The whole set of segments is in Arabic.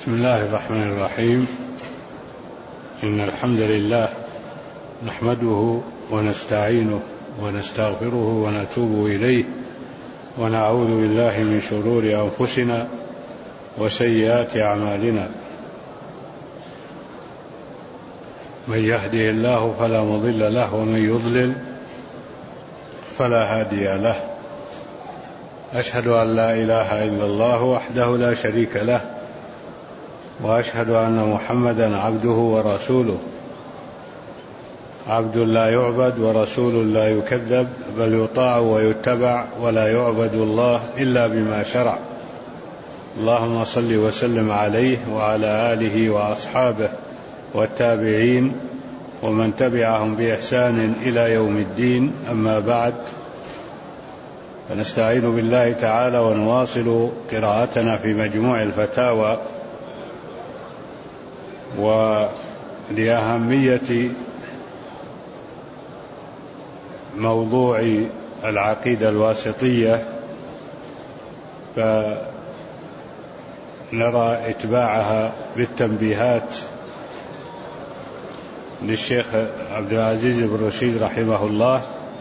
بسم الله الرحمن الرحيم. إن الحمد لله نحمده ونستعينه ونستغفره ونتوب إليه ونعوذ بالله من شرور أنفسنا وسيئات أعمالنا. من يهده الله فلا مضل له ومن يضلل فلا هادي له. أشهد أن لا إله إلا الله وحده لا شريك له، وأشهد أن محمدا عبده ورسوله، عبد لا يعبد ورسول لا يكذب، بل يطاع ويتبع ولا يعبد الله إلا بما شرع. اللهم صل وسلم عليه وعلى آله وأصحابه والتابعين ومن تبعهم بإحسان إلى يوم الدين. أما بعد، فنستعين بالله تعالى ونواصل قراءتنا في مجموع الفتاوى. ولأهمية موضوع العقيدة الواسطية فنرى إتباعها بالتنبيهات للشيخ عبد العزيز بن رشيد رحمه الله.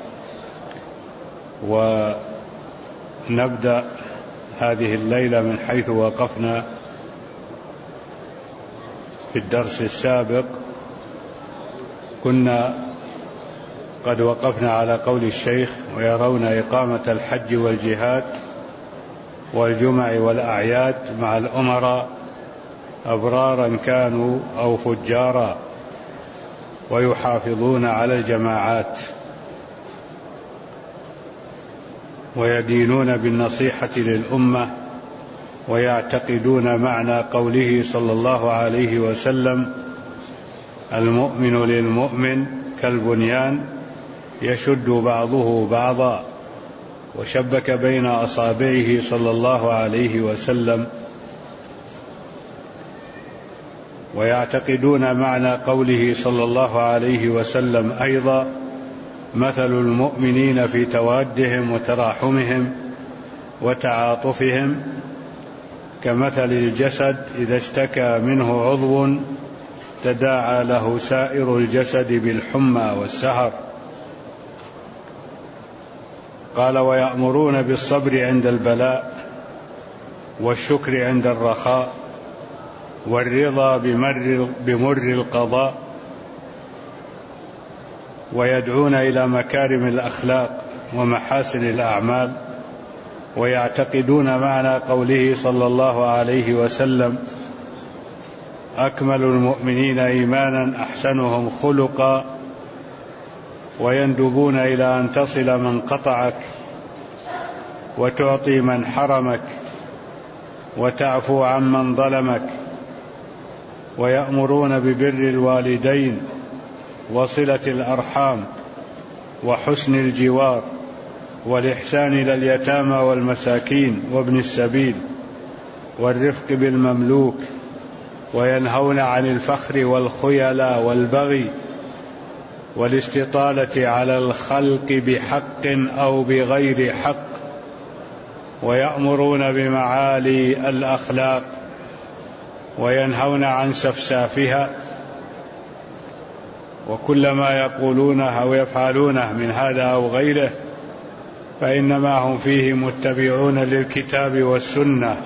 ونبدأ هذه الليلة من حيث وقفنا في الدرس السابق. كنا قد وقفنا على قول الشيخ: ويرون إقامة الحج والجهاد والجمع والأعياد مع الأمراء أبرارا كانوا أو فجارا، ويحافظون على الجماعات ويدينون بالنصيحة للأمة، ويعتقدون معنى قوله صلى الله عليه وسلم: المؤمن للمؤمن كالبنيان يشد بعضه بعضا، وشبك بين أصابعه صلى الله عليه وسلم. ويعتقدون معنى قوله صلى الله عليه وسلم أيضا: مثل المؤمنين في توادهم وتراحمهم وتعاطفهم كمثل الجسد إذا اشتكى منه عضو تداعى له سائر الجسد بالحمى والسهر. قال: ويأمرون بالصبر عند البلاء، والشكر عند الرخاء، والرضا بمر القضاء، ويدعون إلى مكارم الأخلاق ومحاسن الأعمال. ويعتقدون معنى قوله صلى الله عليه وسلم: أكمل المؤمنين إيمانا أحسنهم خلقا، ويندبون إلى أن تصل من قطعك، وتعطي من حرمك، وتعفو عمن ظلمك. ويأمرون ببر الوالدين وصلة الأرحام وحسن الجوار والإحسان إلى اليتامى والمساكين وابن السبيل والرفق بالمملوك. وينهون عن الفخر والخيلاء والبغي والاستطالة على الخلق بحق أو بغير حق. ويأمرون بمعالي الأخلاق وينهون عن سفسافها. وكل ما يقولونه أو يفعلونه من هذا أو غيره فإنما هم فيه متبعون للكتاب والسنة،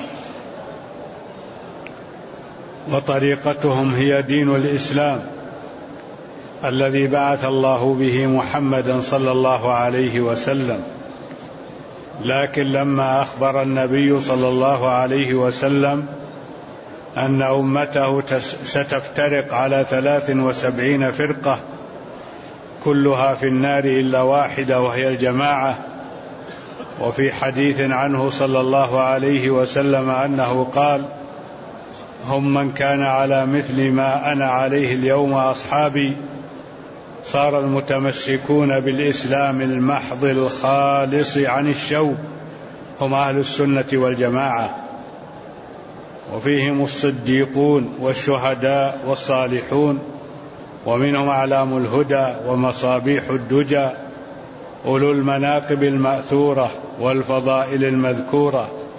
وطريقتهم هي دين الإسلام الذي بعث الله به محمدا صلى الله عليه وسلم. لكن لما أخبر النبي صلى الله عليه وسلم أن أمته ستفترق على 73 فرقة كلها في النار إلا واحدة وهي الجماعة، وفي حديث عنه صلى الله عليه وسلم أنه قال: هم من كان على مثل ما أنا عليه اليوم أصحابي. صار المتمسكون بالإسلام المحض الخالص عن الشوب هم أهل السنة والجماعة، وفيهم الصديقون والشهداء والصالحون، ومنهم أعلام الهدى ومصابيح الدجى، أولو المناقب المأثورة والفضائل المذكورة،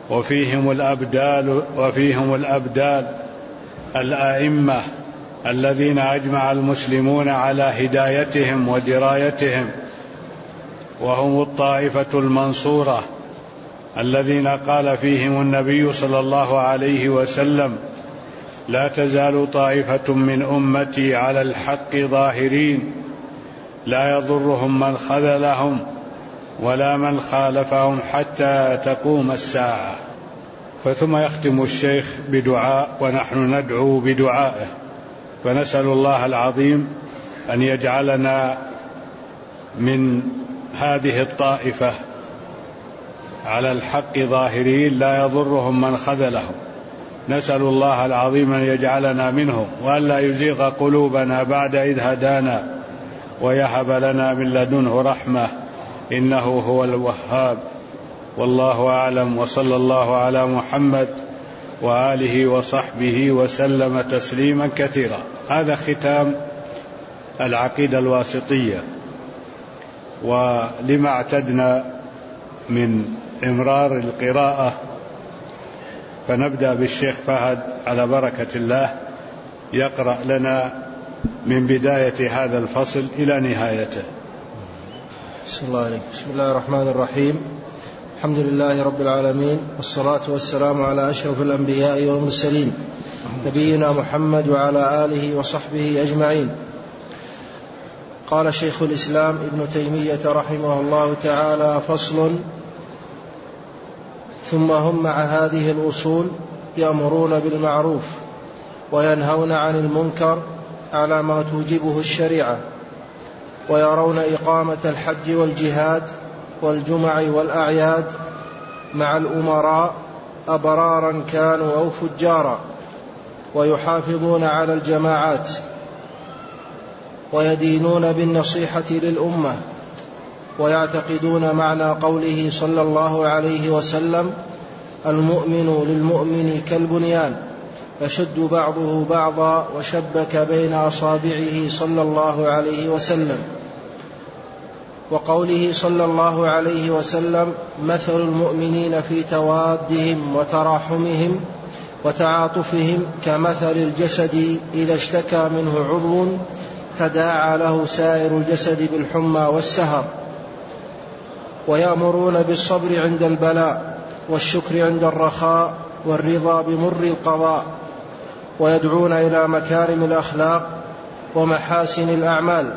وفيهم الأبدال الأئمة الذين أجمع المسلمون على هدايتهم ودرايتهم، وهم الطائفة المنصورة الذين قال فيهم النبي صلى الله عليه وسلم: لا تزال طائفة من أمتي على الحق ظاهرين لا يضرهم من خذلهم ولا من خالفهم حتى تقوم الساعة. ثم يختم الشيخ بدعاء ونحن ندعو بدعائه، فنسأل الله العظيم أن يجعلنا من هذه الطائفة على الحق ظاهرين لا يضرهم من خذلهم. نسأل الله العظيم أن يجعلنا منهم، وأن لا يزيغ قلوبنا بعد إذ هدانا، ويهب لنا من لدنه رحمة إنه هو الوهاب. والله أعلم، وصلى الله على محمد وآله وصحبه وسلم تسليما كثيرا. هذا ختام العقيدة الواسطية. ولما اعتدنا من إمرار القراءة، فنبدأ بالشيخ فهد على بركة الله يقرأ لنا من بداية هذا الفصل إلى نهايته. بسم الله الرحمن الرحيم. الحمد لله رب العالمين، والصلاة والسلام على أشرف الأنبياء والمرسلين نبينا محمد وعلى آله وصحبه أجمعين. قال شيخ الإسلام ابن تيمية رحمه الله تعالى: فصل: ثم هم مع هذه الأصول يأمرون بالمعروف وينهون عن المنكر على ما توجبه الشريعة، ويرون إقامة الحج والجهاد والجمع والأعياد مع الأمراء أبرارا كانوا أو فجارا، ويحافظون على الجماعات، ويدينون بالنصيحة للأمة، ويعتقدون معنى قوله صلى الله عليه وسلم: المؤمن للمؤمن كالبنيان يشد بعضه بعضا وشبك بين أصابعه صلى الله عليه وسلم. وقوله صلى الله عليه وسلم: مثل المؤمنين في توادهم وتراحمهم وتعاطفهم كمثل الجسد إذا اشتكى منه عضو تداعى له سائر الجسد بالحمى والسهر. ويأمرون بالصبر عند البلاء والشكر عند الرخاء والرضا بمر القضاء، ويدعون إلى مكارم الأخلاق ومحاسن الأعمال،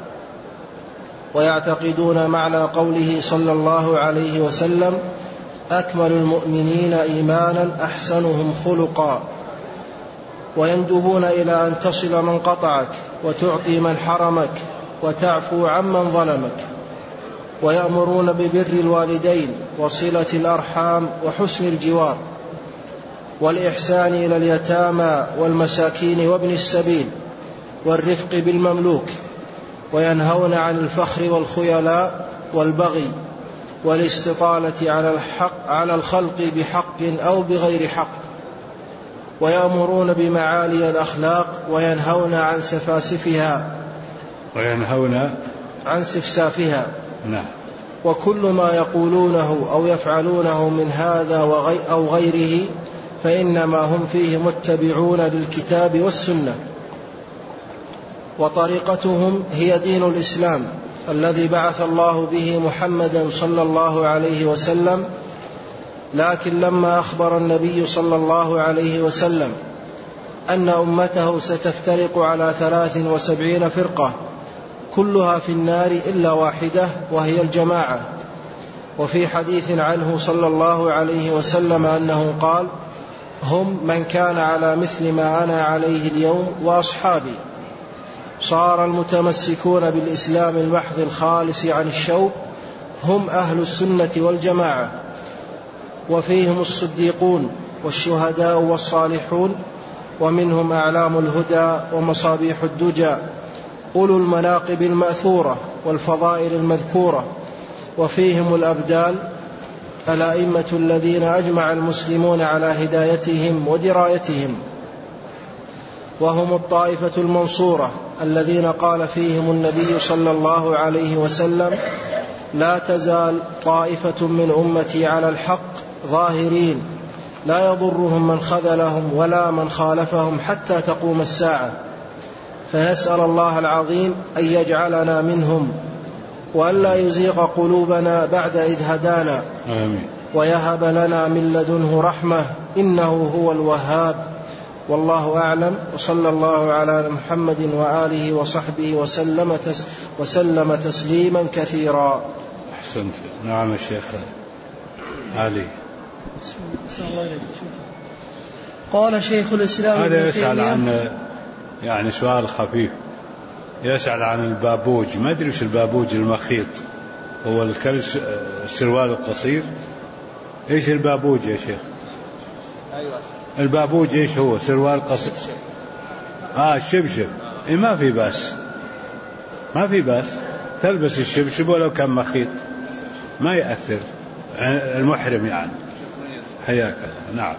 ويعتقدون معنى قوله صلى الله عليه وسلم: أكمل المؤمنين إيمانا أحسنهم خلقا. ويندبون إلى أن تصل من قطعك وتعطي من حرمك وتعفو عمن ظلمك. ويأمرون ببر الوالدين وصلة الأرحام وحسن الجوار، والإحسان إلى اليتامى والمساكين وابن السبيل، والرفق بالمملوك. وينهون عن الفخر والخيلاء والبغي والاستطالة على الخلق بحق أو بغير حق. ويأمرون بمعالي الأخلاق وينهون عن سفسافها. نعم. وكل ما يقولونه أو يفعلونه من هذا أو غيره فإنما هم فيه متبعون للكتاب والسنة. وطريقتهم هي دين الإسلام الذي بعث الله به محمدا صلى الله عليه وسلم. لكن لما أخبر النبي صلى الله عليه وسلم أن أمته ستفترق على 73 فرقة كلها في النار إلا واحدة وهي الجماعة. وفي حديث عنه صلى الله عليه وسلم أنه قال: هم من كان على مثل ما أنا عليه اليوم وأصحابي. صار المتمسكون بالإسلام المحض الخالص عن الشوب هم أهل السنة والجماعة، وفيهم الصديقون والشهداء والصالحون، ومنهم أعلام الهدى ومصابيح الدجى، أولو المناقب المأثورة والفضائل المذكورة. وفيهم الأبدال الأئمة الذين أجمع المسلمون على هدايتهم ودرايتهم، وهم الطائفة المنصورة الذين قال فيهم النبي صلى الله عليه وسلم: لا تزال طائفة من أمتي على الحق ظاهرين لا يضرهم من خذلهم ولا من خالفهم حتى تقوم الساعة، فنسأل الله العظيم أن يجعلنا منهم وأن لا يزيغ قلوبنا بعد إذ هدانا. آمين. ويهب لنا من لدنه رحمة إنه هو الوهاب. والله أعلم، وصلى الله على محمد وآله وصحبه وسلم تسليما كثيرا. أحسنت. نعم الشيخ علي. قال شيخ الإسلام هذا يسأل عن يعني سؤال خفيف، يسأل عن البابوج. ما أدري وش البابوج المخيط، هو السروال القصير؟ إيش البابوج يا شيخ؟ أيوة. البابوج إيش هو؟ سروال قصير. الشبشب. إيه ما في بأس، ما في بأس تلبس الشبشب ولو كان مخيط، ما يأثر المحرم يعني. حياك الله. نعم.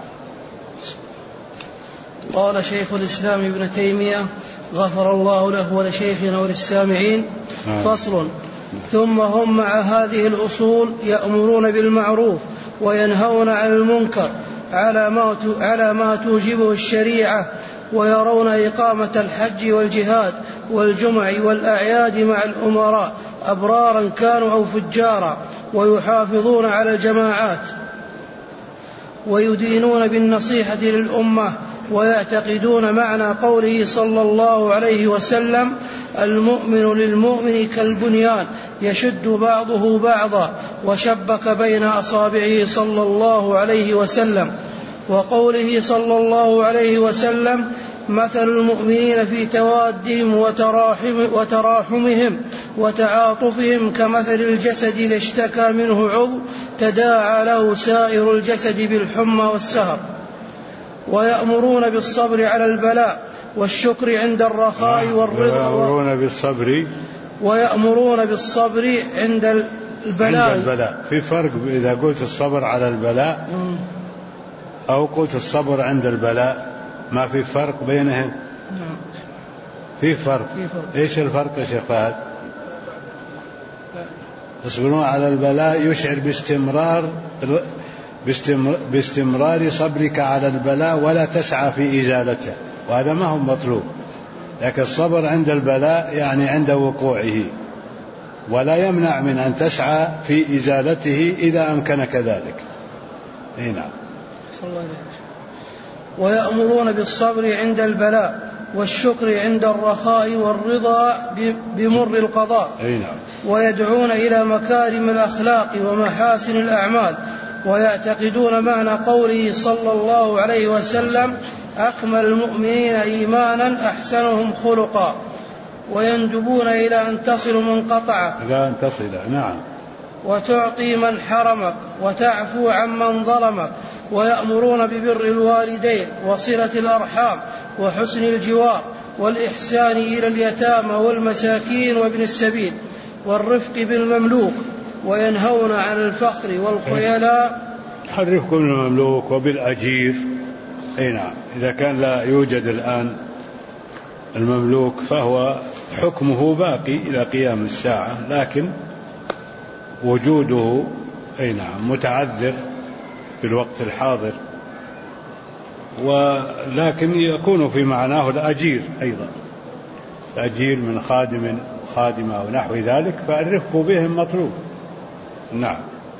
قال شيخ الإسلام ابن تيمية غفر الله له ولشيخنا وللسامعين. فصل. ثم هم مع هذه الأصول يأمرون بالمعروف وينهون عن المنكر على ما توجبه الشريعة، ويرون إقامة الحج والجهاد والجمع والأعياد مع الأمراء أبرارا كانوا أو فجارا، ويحافظون على الجماعات، ويدينون بالنصيحة للأمة، ويعتقدون معنى قوله صلى الله عليه وسلم: المؤمن للمؤمن كالبنيان يشد بعضه بعضا، وشبك بين أصابعه صلى الله عليه وسلم. وقوله صلى الله عليه وسلم: مثل المؤمنين في توادهم وتراحمهم وتعاطفهم كمثل الجسد إذا اشتكى منه عضو تداعى له سائر الجسد بالحمى والسهر. ويأمرون بالصبر على البلاء والشكر عند الرخاء والرضا. ويأمرون بالصبر عند البلاء. في فرق إذا قلت الصبر على البلاء أو قلت الصبر عند البلاء، ما في فرق بينهم؟ في فرق. إيش الفرق يا شيخ فهد؟ تصبرون على البلاء يشعر باستمرار صبرك على البلاء ولا تسعى في إزالته، وهذا ما هو مطلوب. لكن الصبر عند البلاء يعني عند وقوعه، ولا يمنع من أن تسعى في إزالته إذا أمكنك ذلك. نعم. ويأمرون بالصبر عند البلاء والشكر عند الرخاء والرضا بمر القضاء. ويدعون إلى مكارم الأخلاق ومحاسن الأعمال، ويعتقدون معنى قوله صلى الله عليه وسلم: أكمل المؤمنين إيمانا أحسنهم خلقا. ويندبون إلى أن تصل من قطعك، نعم، وتعطي من حرمك، وتعفو عن من ظلمك. ويأمرون ببر الوالدين وصلة الأرحام وحسن الجوار والإحسان إلى اليتامى والمساكين وابن السبيل والرفق بالمملوك. وينهون عن الفخر والخيلاء. الرفق بالمملوك وبالأجير. نعم. إذا كان لا يوجد الآن المملوك فهو حكمه باقي إلى قيام الساعة، لكن وجوده متعذر في الوقت الحاضر، ولكن يكون في معناه الأجير أيضا، الأجير من خادم خادمة ونحو ذلك، فالرفق بهم مطلوب. نعم.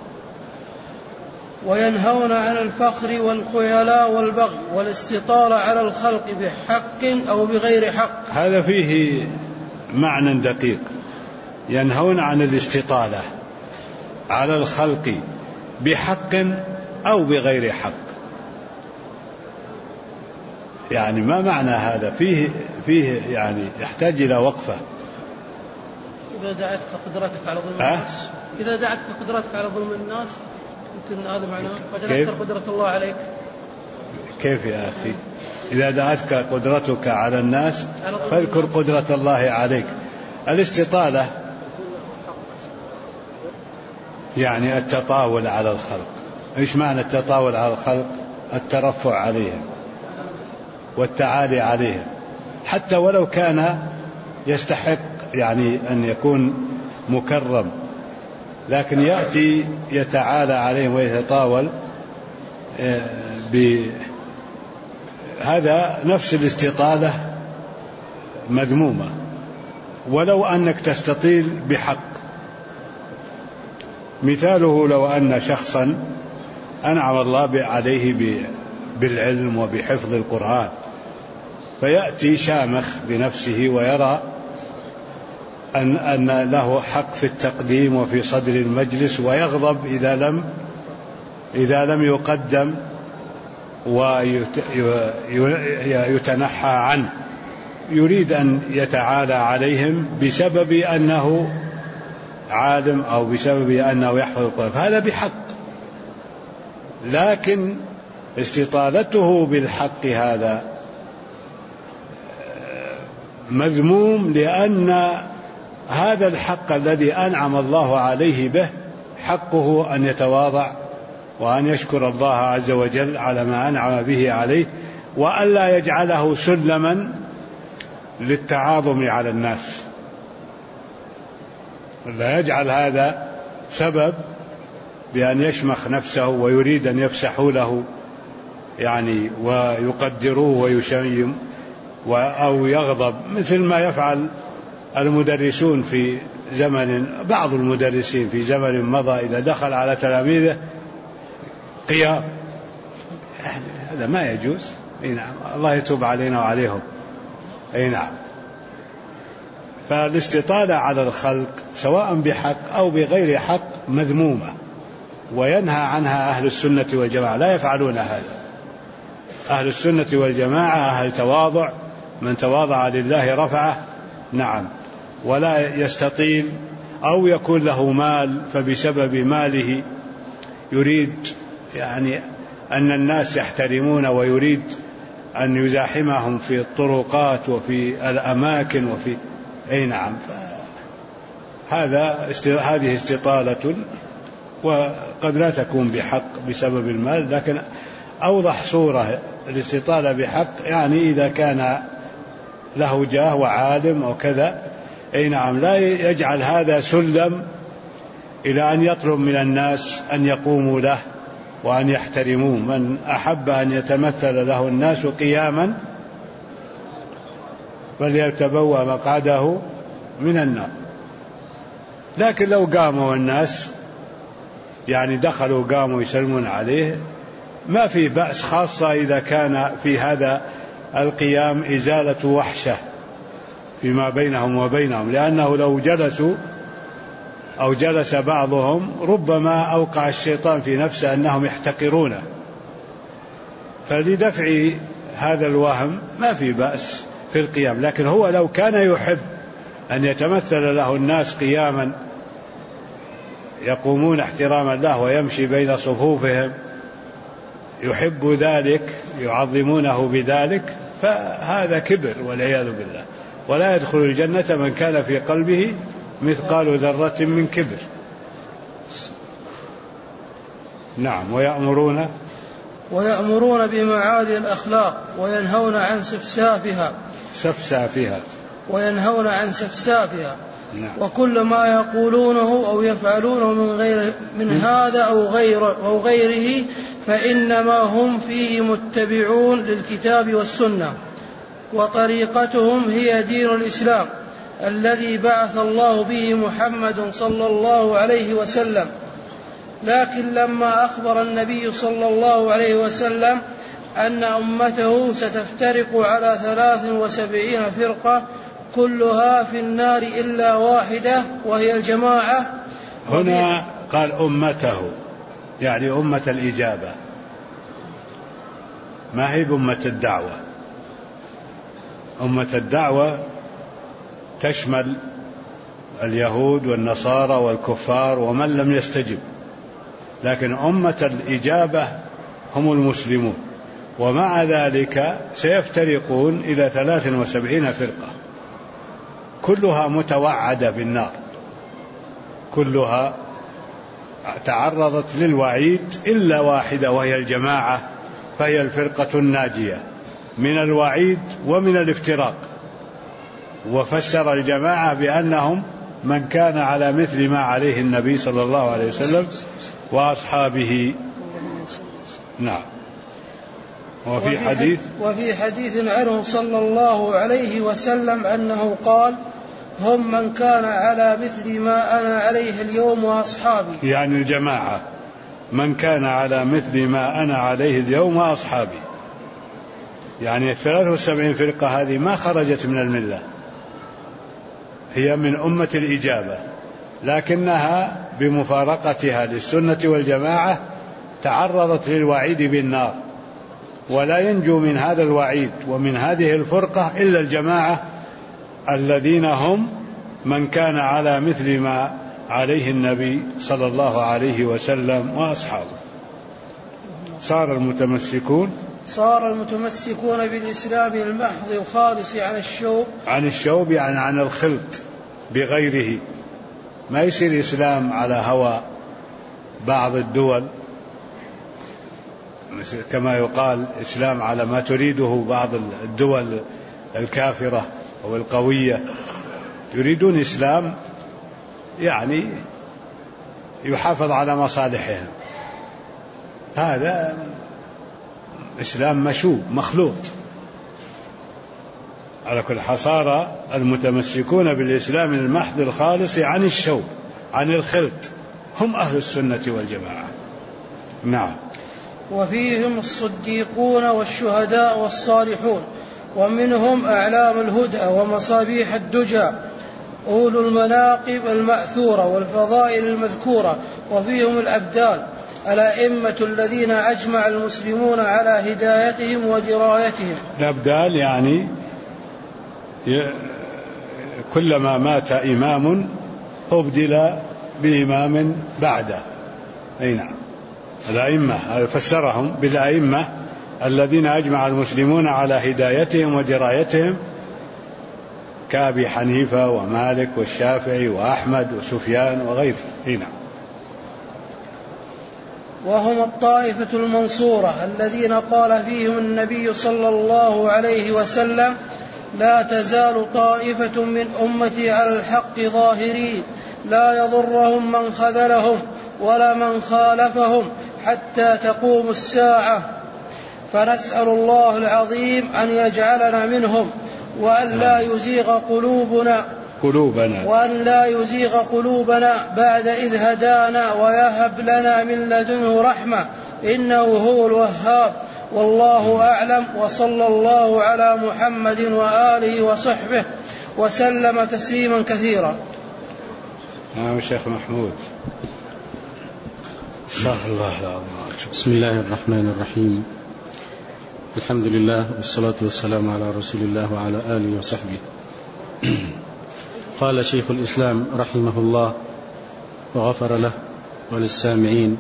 وينهون عن الفخر والخيلاء والبغي والاستطالة على الخلق بحق أو بغير حق. هذا فيه معنى دقيق. ينهون عن الاستطالة على الخلق بحق أو بغير حق، يعني ما معنى هذا؟ فيه يعني يحتاج إلى وقفة. إذا دعتك قدرتك على ظلم الناس، إذا دعتك قدرتك على ظلم الناس يمكن هذا معناه فتذكر قدرة الله عليك. كيف يا أخي؟ إذا دعتك قدرتك على الناس فاذكر قدرة الله عليك. الاستطالة يعني التطاول على الخلق. إيش معنى التطاول على الخلق؟ الترفع عليهم والتعالي عليهم، حتى ولو كان يستحق يعني أن يكون مكرم، لكن يأتي يتعالى عليهم ويتطاول هذا نفس الاستطالة مذمومة، ولو أنك تستطيل بحق. مثاله لو أن شخصا أنعم الله عليه بالعلم وبحفظ القرآن، فيأتي شامخ بنفسه ويرى أن له حق في التقديم وفي صدر المجلس، ويغضب إذا لم يقدم ويتنحى عنه، يريد أن يتعالى عليهم بسبب أنه عالم أو بسبب أنه يحفظ القرآن، فهذا بحق. لكن استطالته بالحق هذا مذموم، لأن هذا الحق الذي أنعم الله عليه به حقه أن يتواضع وأن يشكر الله عز وجل على ما أنعم به عليه، وألا يجعله سلما للتعاظم على الناس، لا يجعل هذا سبب بأن يشمخ نفسه ويريد أن يفسحوا له يعني ويقدروه ويشيم، أو يغضب، مثل ما يفعل المدرسون في زمن، بعض المدرسين في زمن مضى إذا دخل على تلاميذه قيام، هذا ما يجوز. نعم، الله يتوب علينا وعليهم. نعم، فالاستطالة على الخلق سواء بحق أو بغير حق مذمومة، وينهى عنها أهل السنة والجماعة، لا يفعلون هذا. أهل السنة والجماعة أهل تواضع، من تواضع لله رفعه. نعم، ولا يستطيل أو يكون له مال فبسبب ماله يريد يعني أن الناس يحترمون، ويريد أن يزاحمهم في الطرقات وفي الأماكن وفي نعم، هذه استطالة، وقد لا تكون بحق بسبب المال. لكن أوضح صورة الاستطالة بحق يعني إذا كان له جاه وعالم أو كذا، نعم، لا يجعل هذا سلم إلى أن يطلب من الناس أن يقوموا له وأن يحترموه. من أحب أن يتمثل له الناس قياما فليتبوأ مقعده من النار. لكن لو قاموا الناس يعني دخلوا قاموا يسلمون عليه ما في بأس، خاصة إذا كان في هذا القيام إزالة وحشة فيما بينهم وبينهم، لأنه لو جلسوا أو جلس بعضهم ربما أوقع الشيطان في نفسه أنهم يحتقرونه، فلدفع هذا الوهم ما في بأس في القيام. لكن هو لو كان يحب أن يتمثل له الناس قياما يقومون احتراما له ويمشي بين صفوفهم، يحب ذلك يعظمونه بذلك، فهذا كبر والعياذ بالله، ولا يدخل الجنة من كان في قلبه مثقال ذرة من كبر. نعم، ويأمرون بمعالي الأخلاق وينهون عن سفسافها نعم. وكل ما يقولونه أو يفعلونه من هذا أو غيره فإنما هم فيه متبعون للكتاب والسنة، وطريقتهم هي دين الإسلام الذي بعث الله به محمد صلى الله عليه وسلم. لكن لما أخبر النبي صلى الله عليه وسلم أن أمته ستفترق على 73 فرقة كلها في النار إلا واحدة وهي الجماعة. هنا قال أمته يعني أمة الإجابة، ما هي أمة الدعوة. أمة الدعوة تشمل اليهود والنصارى والكفار ومن لم يستجب، لكن أمة الإجابة هم المسلمون، ومع ذلك سيفترقون إلى 73 فرقة كلها متوعدة بالنار، كلها تعرضت للوعيد إلا واحدة وهي الجماعة، فهي الفرقة الناجية من الوعيد ومن الافتراق. وفسر الجماعة بأنهم من كان على مثل ما عليه النبي صلى الله عليه وسلم وأصحابه. نعم. وفي حديث عنه صلى الله عليه وسلم أنه قال: هم من كان على مثل ما أنا عليه اليوم وأصحابي، يعني الجماعة، من كان على مثل ما أنا عليه اليوم وأصحابي، يعني 73 فرقة هذه ما خرجت من الملة، هي من أمة الإجابة، لكنها بمفارقتها للسنة والجماعة تعرضت للوعيد بالنار، ولا ينجو من هذا الوعيد ومن هذه الفرقة إلا الجماعة الذين هم من كان على مثل ما عليه النبي صلى الله عليه وسلم وأصحابه. صار المتمسكون بالإسلام المحض الخالص عن الشوب يعني عن الخلط بغيره، ما يصير إسلام على هوى بعض الدول كما يقال إسلام على ما تريده بعض الدول الكافرة أو القوية، يريدون إسلام يعني يحافظ على مصالحهم، هذا إسلام مشوب مخلوط. على كل حصار المتمسكون بالإسلام المحض الخالص عن الشوب عن الخلط هم أهل السنة والجماعة. نعم. وفيهم الصديقون والشهداء والصالحون، ومنهم أعلام الهدى ومصابيح الدجى، أولو المناقب المأثورة والفضائل المذكورة، وفيهم الأبدال الأئمة الذين أجمع المسلمون على هدايتهم ودرايتهم. الأبدال يعني كلما مات إمام أبدل بإمام بعده. أي نعم. الأئمة فسرهم بالأئمة الذين أجمع المسلمون على هدايتهم ودرايتهم كأبي حنيفة ومالك والشافعي وأحمد وسفيان وغيره. نعم. وهم الطائفة المنصورة الذين قال فيهم النبي صلى الله عليه وسلم: لا تزال طائفة من أمتي على الحق ظاهرين لا يضرهم من خذلهم ولا من خالفهم حتى تقوم الساعة. فنسأل الله العظيم أن يجعلنا منهم، وأن لا يزيغ قلوبنا بعد إذ هدانا، ويهب لنا من لدنه رحمة إنه هو الوهاب. والله أعلم، وصلى الله على محمد وآله وصحبه وسلم تسليما كثيرا. نعم الشيخ محمود. بسم الله الرحمن الرحيم. الحمد لله والصلاة والسلام على رسول الله وعلى آله وصحبه. قال شيخ الإسلام رحمه الله وغفر له وللسامعين: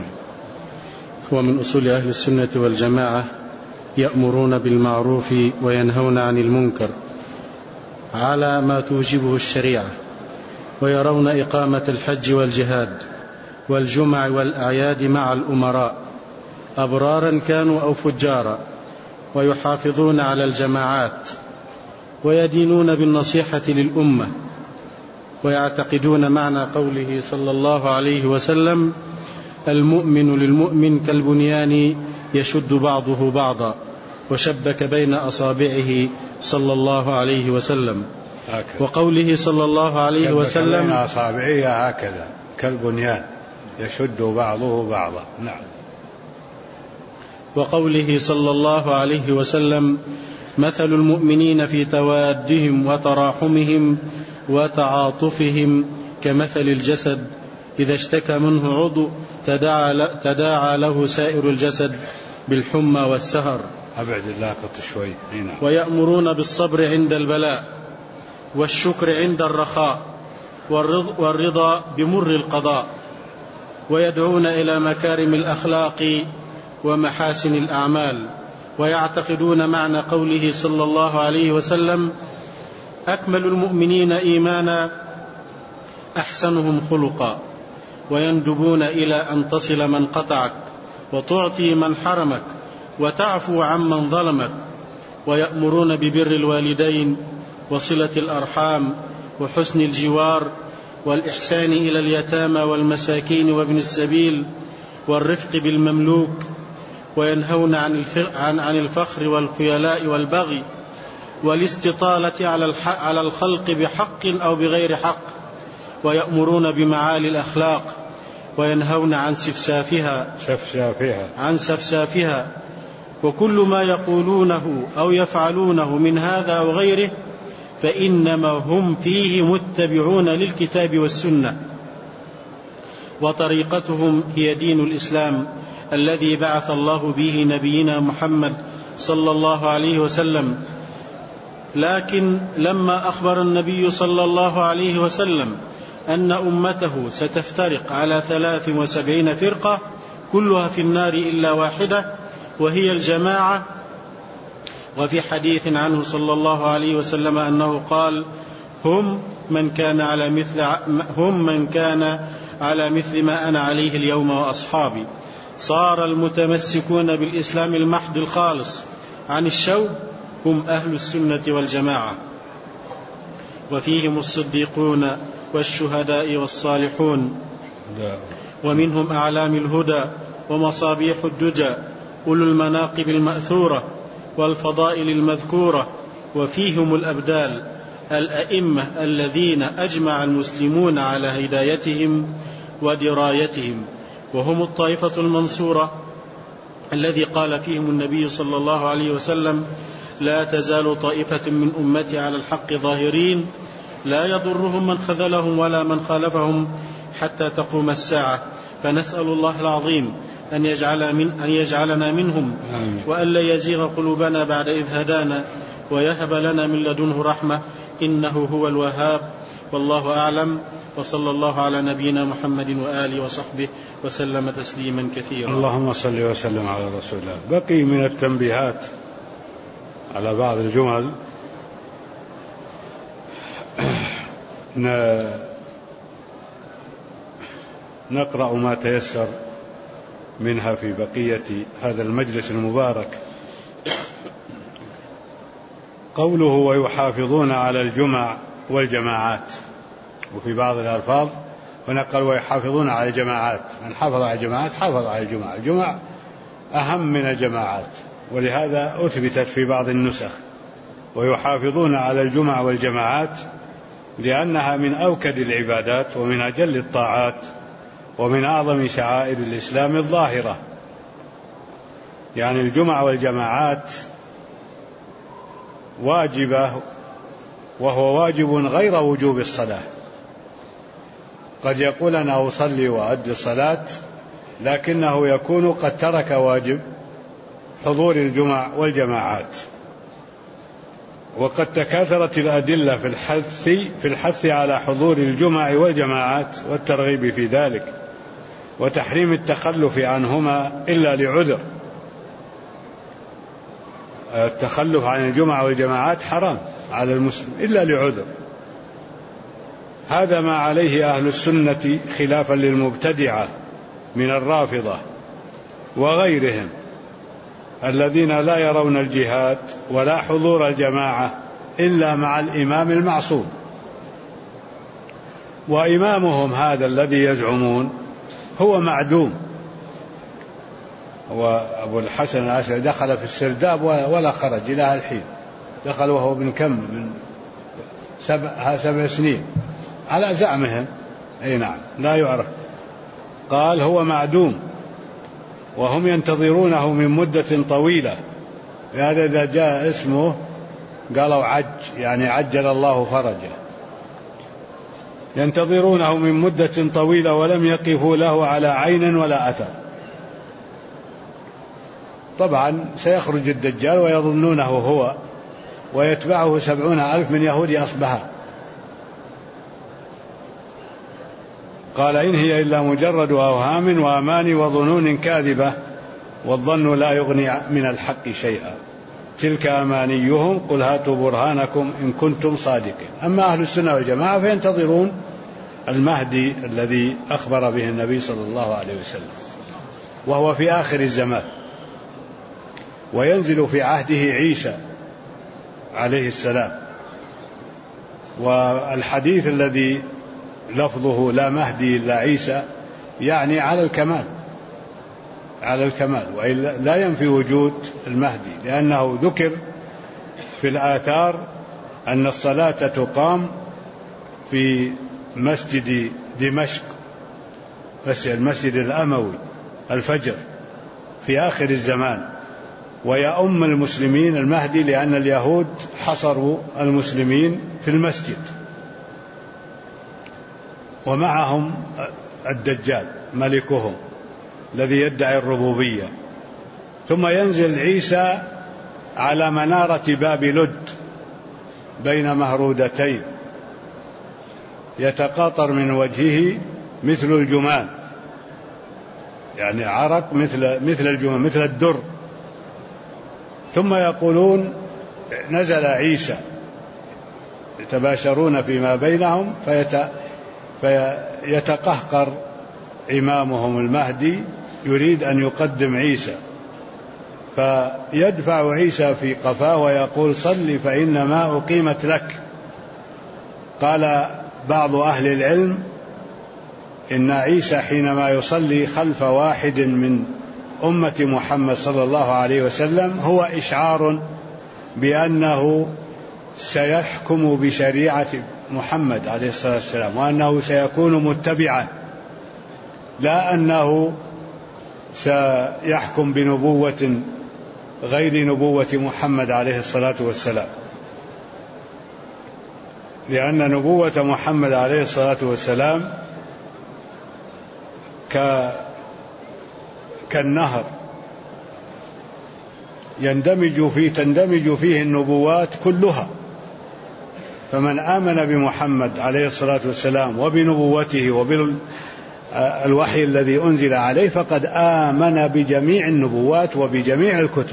ومن أصول أهل السنة والجماعة يأمرون بالمعروف وينهون عن المنكر على ما توجبه الشريعة، ويرون إقامة الحج والجهاد والجمع والأعياد مع الأمراء أبرارا كانوا أو فجارا، ويحافظون على الجماعات، ويدينون بالنصيحة للأمة، ويعتقدون معنى قوله صلى الله عليه وسلم: المؤمن للمؤمن كالبنيان يشد بعضه بعضا، وشبك بين أصابعه صلى الله عليه وسلم. وقوله صلى الله عليه وسلم: بين أصابعه هكذا كالبنيان يشد بعضه بعضا. نعم. وقوله صلى الله عليه وسلم: مثل المؤمنين في توادهم وتراحمهم وتعاطفهم كمثل الجسد إذا اشتكى منه عضو تداعى له سائر الجسد بالحمى والسهر. أبعد اللاقط شوي. ويأمرون بالصبر عند البلاء، والشكر عند الرخاء، والرضا بمر القضاء، ويدعون إلى مكارم الأخلاق ومحاسن الأعمال، ويعتقدون معنى قوله صلى الله عليه وسلم: أكمل المؤمنين إيمانا أحسنهم خلقا، ويندبون إلى أن تصل من قطعك، وتعطي من حرمك، وتعفو عمن ظلمك، ويأمرون ببر الوالدين وصلة الأرحام وحسن الجوار والإحسان إلى اليتامى والمساكين وابن السبيل والرفق بالمملوك، وينهون عن الفخر والخيلاء والبغي والاستطالة على الخلق بحق أو بغير حق، ويأمرون بمعالي الأخلاق، وينهون عن سفسافها، وكل ما يقولونه أو يفعلونه من هذا أو غيره فإنما هم فيه متبعون للكتاب والسنة، وطريقتهم هي دين الإسلام الذي بعث الله به نبينا محمد صلى الله عليه وسلم. لكن لما أخبر النبي صلى الله عليه وسلم أن أمته ستفترق على 73 فرقة كلها في النار إلا واحدة وهي الجماعة، وفي حديث عنه صلى الله عليه وسلم أنه قال: هم من كان على مثل ما أنا عليه اليوم وأصحابي. صار المتمسكون بالإسلام المحض الخالص عن الشوب هم أهل السنة والجماعة، وفيهم الصديقون والشهداء والصالحون، ومنهم أعلام الهدى ومصابيح الدجى أولو المناقب المأثورة والفضائل المذكورة، وفيهم الأبدال الأئمة الذين أجمع المسلمون على هدايتهم ودرايتهم، وهم الطائفة المنصورة الذي قال فيهم النبي صلى الله عليه وسلم: لا تزال طائفة من أمتي على الحق ظاهرين لا يضرهم من خذلهم ولا من خالفهم حتى تقوم الساعة. فنسأل الله العظيم أن يجعلنا منهم، وألا يزيغ قلوبنا بعد إذ هدانا، ويهب لنا من لدنه رحمة إنه هو الوهاب. والله أعلم، وصلى الله على نبينا محمد وآله وصحبه وسلم تسليما كثيرا. اللهم صل وسلم على رسول الله. بقي من التنبيهات على بعض الجمل نقرأ ما تيسر منها في بقية هذا المجلس المبارك. قوله ويحافظون على الجمع والجماعات، وفي بعض الألفاظ ونقل ويحافظون على الجماعات. من حافظ على الجماعات حافظ على الجمع. الجمع أهم من الجماعات، ولهذا أثبتت في بعض النسخ ويحافظون على الجمع والجماعات، لأنها من أوكد العبادات ومن أجل الطاعات ومن أعظم شعائر الإسلام الظاهرة. يعني الجمع والجماعات واجبة، وهو واجب غير وجوب الصلاة. قد يقول أنا أصلي وأؤدي الصلاة، لكنه يكون قد ترك واجب حضور الجمع والجماعات. وقد تكاثرت الأدلة في الحث على حضور الجمع والجماعات والترغيب في ذلك، وتحريم التخلف عنهما إلا لعذر. التخلف عن الجمع والجماعات حرام على المسلم إلا لعذر. هذا ما عليه أهل السنة خلافا للمبتدعة من الرافضة وغيرهم الذين لا يرون الجهاد ولا حضور الجماعة إلا مع الإمام المعصوم. وإمامهم هذا الذي يزعمون هو معدوم. وأبو الحسن الأشعري دخل في السرداب ولا خرج إلى الحين. دخل وهو ابن كم من 7 سنين على زعمهم. أي نعم، لا يعرف. قال هو معدوم، وهم ينتظرونه من مدة طويلة. هذا إذا جاء اسمه قالوا يعني عجل الله فرجه. ينتظرونه من مدة طويلة ولم يقفوا له على عين ولا أثر. طبعا سيخرج الدجال ويظنونه هو، ويتبعه 70,000 من يهود أصبهان. قال إن هي إلا مجرد أوهام وأماني وظنون كاذبة، والظن لا يغني من الحق شيئا، تلك أمانيهم قل هاتوا برهانكم إن كنتم صادقين. أما أهل السنة والجماعة فينتظرون المهدي الذي أخبر به النبي صلى الله عليه وسلم، وهو في آخر الزمان، وينزل في عهده عيسى عليه السلام. والحديث الذي لفظه لا مهدي إلا عيسى يعني على الكمال، على الكمال، وإلا لا ينفي وجود المهدي، لأنه ذكر في الآثار أن الصلاة تقام في مسجد دمشق، المسجد الأموي، الفجر في آخر الزمان، ويؤم المسلمين المهدي، لأن اليهود حصروا المسلمين في المسجد، ومعهم الدجال ملكهم الذي يدعي الربوبية. ثم ينزل عيسى على منارة باب لد بين مهرودتين، يتقاطر من وجهه مثل الجمان، يعني عرق مثل الجمان، مثل الدر. ثم يقولون نزل عيسى، يتباشرون فيما بينهم، فيتقهقر إمامهم المهدي يريد أن يقدم عيسى، فيدفع عيسى في قفاه ويقول صل فإنما أقيمت لك. قال بعض أهل العلم إن عيسى حينما يصلي خلف واحد من أمة محمد صلى الله عليه وسلم هو إشعار بأنه سيحكم بشريعة محمد عليه الصلاة والسلام، وأنه سيكون متبعا، لا أنه سيحكم بنبوة غير نبوة محمد عليه الصلاة والسلام، لأن نبوة محمد عليه الصلاة والسلام كالنهر تندمج فيه النبوات كلها، فمن آمن بمحمد عليه الصلاة والسلام وبنبوته وبالوحي الذي أنزل عليه فقد آمن بجميع النبوات وبجميع الكتب.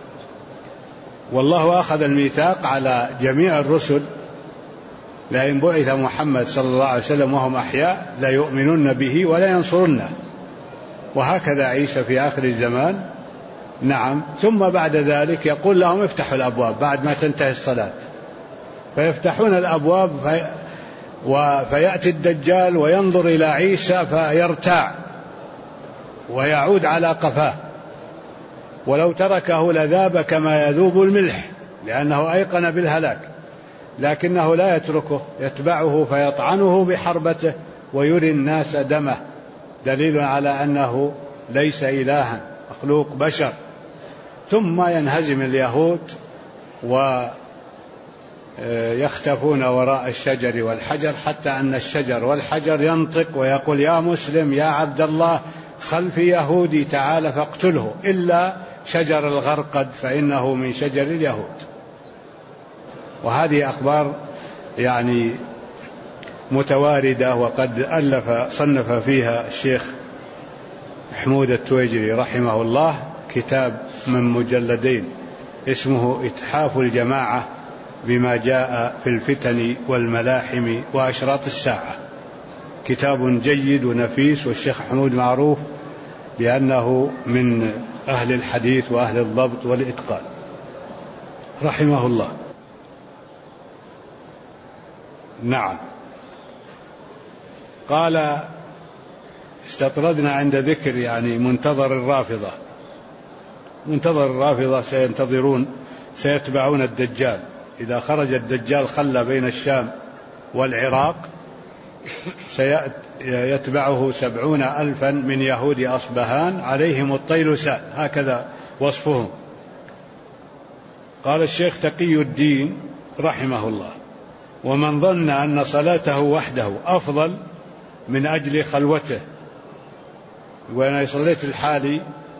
والله أخذ الميثاق على جميع الرسل لئن بعث محمد صلى الله عليه وسلم وهم أحياء لا يؤمنون به ولا ينصرونه، وهكذا عيسى في آخر الزمان. نعم. ثم بعد ذلك يقول لهم افتحوا الأبواب بعد ما تنتهي الصلاة، فيفتحون الأبواب فيأتي الدجال وينظر إلى عيسى فيرتاع ويعود على قفاه، ولو تركه لذاب كما يذوب الملح، لأنه أيقن بالهلاك، لكنه لا يتركه، يتبعه فيطعنه بحربته ويري الناس دمه، دليل على أنه ليس إلها، مخلوق بشر. ثم ينهزم اليهود ويختفون وراء الشجر والحجر، حتى أن الشجر والحجر ينطق ويقول يا مسلم يا عبد الله خلفي يهودي تعال فاقتله، إلا شجر الغرقد فإنه من شجر اليهود. وهذه أخبار يعني متواردة، وقد صنف فيها الشيخ محمود التويجري رحمه الله كتاب من مجلدين اسمه إتحاف الجماعة بما جاء في الفتن والملاحم وأشراط الساعة، كتاب جيد ونفيس، والشيخ محمود معروف بأنه من أهل الحديث وأهل الضبط والإتقان رحمه الله. نعم. قال استطردنا عند ذكر يعني منتظر الرافضة سيتبعون الدجال. إذا خرج الدجال خلى بين الشام والعراق سيتبعه 70,000 من يهود أصبهان عليهم الطيلسان، هكذا وصفهم. قال الشيخ تقي الدين رحمه الله ومن ظن أن صلاته وحده أفضل من أجل خلوته، وأنا صليت الحالي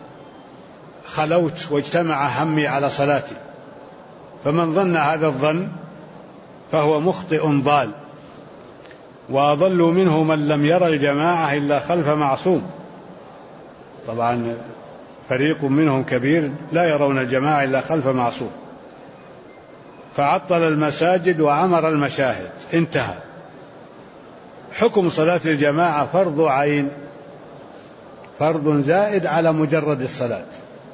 خلوت واجتمع همي على صلاتي، فمن ظن هذا الظن فهو مخطئ ضال، وأضل منه من لم يرى الجماعة إلا خلف معصوم. طبعا فريق منهم كبير لا يرون الجماعة إلا خلف معصوم، فعطل المساجد وعمر المشاهد. انتهى. حكم صلاة الجماعة فرض عين، فرض زائد على مجرد الصلاة،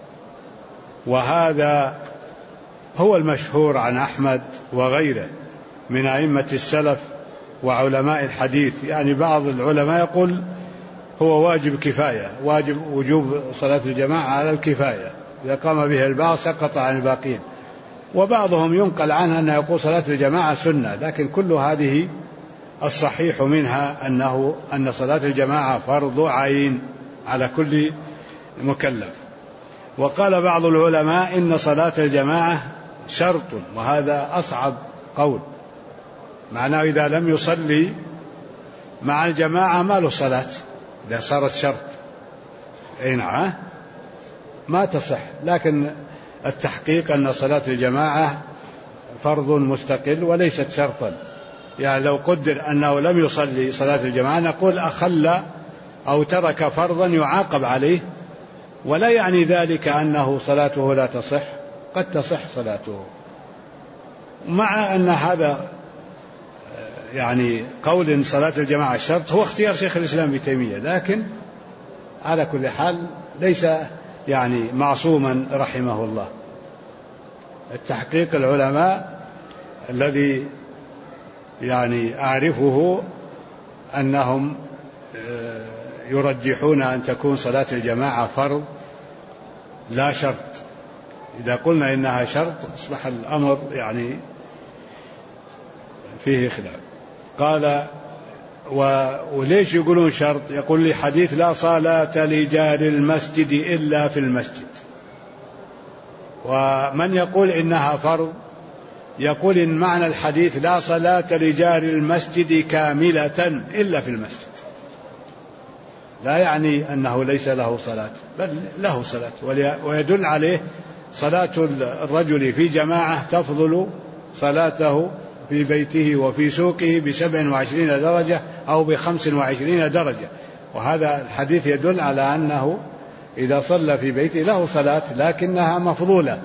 وهذا هو المشهور عن أحمد وغيره من أئمة السلف وعلماء الحديث. يعني بعض العلماء يقول هو واجب كفاية، وجوب صلاة الجماعة على الكفاية، إذا قام به البعض سقط عن الباقين. وبعضهم ينقل عنه أنه يقول صلاة الجماعة سنة، لكن كل هذه الصحيح منها أن صلاة الجماعة فرض عين على كل مكلف. وقال بعض العلماء إن صلاة الجماعة شرط، وهذا أصعب قول، معناه إذا لم يصلي مع الجماعة ما له صلاة، إذا صارت شرط نعم ما تصح. لكن التحقيق أن صلاة الجماعة فرض مستقل وليست شرطا، يعني لو قدر أنه لم يصلي صلاة الجماعة نقول أخل أو ترك فرضا يعاقب عليه، ولا يعني ذلك أنه صلاته لا تصح، قد تصح صلاته. مع أن هذا يعني قول إن صلاة الجماعة شرط هو اختيار شيخ الإسلام ابن تيمية، لكن على كل حال ليس يعني معصوما رحمه الله. التحقيق العلماء الذي يعني أعرفه أنهم يرجحون أن تكون صلاة الجماعة فرض لا شرط. إذا قلنا إنها شرط أصبح الأمر يعني فيه خلاف. قال وليش يقولون شرط؟ يقول لي حديث لا صلاة لجار المسجد إلا في المسجد. ومن يقول إنها فرض يقول إن معنى الحديث لا صلاة لجار المسجد كاملة إلا في المسجد، لا يعني أنه ليس له صلاة، بل له صلاة، ويدل عليه صلاة الرجل في جماعة تفضل صلاته في بيته وفي سوقه ب27 درجة أو ب25 درجة. وهذا الحديث يدل على أنه إذا صلى في بيته له صلاة لكنها مفضولة.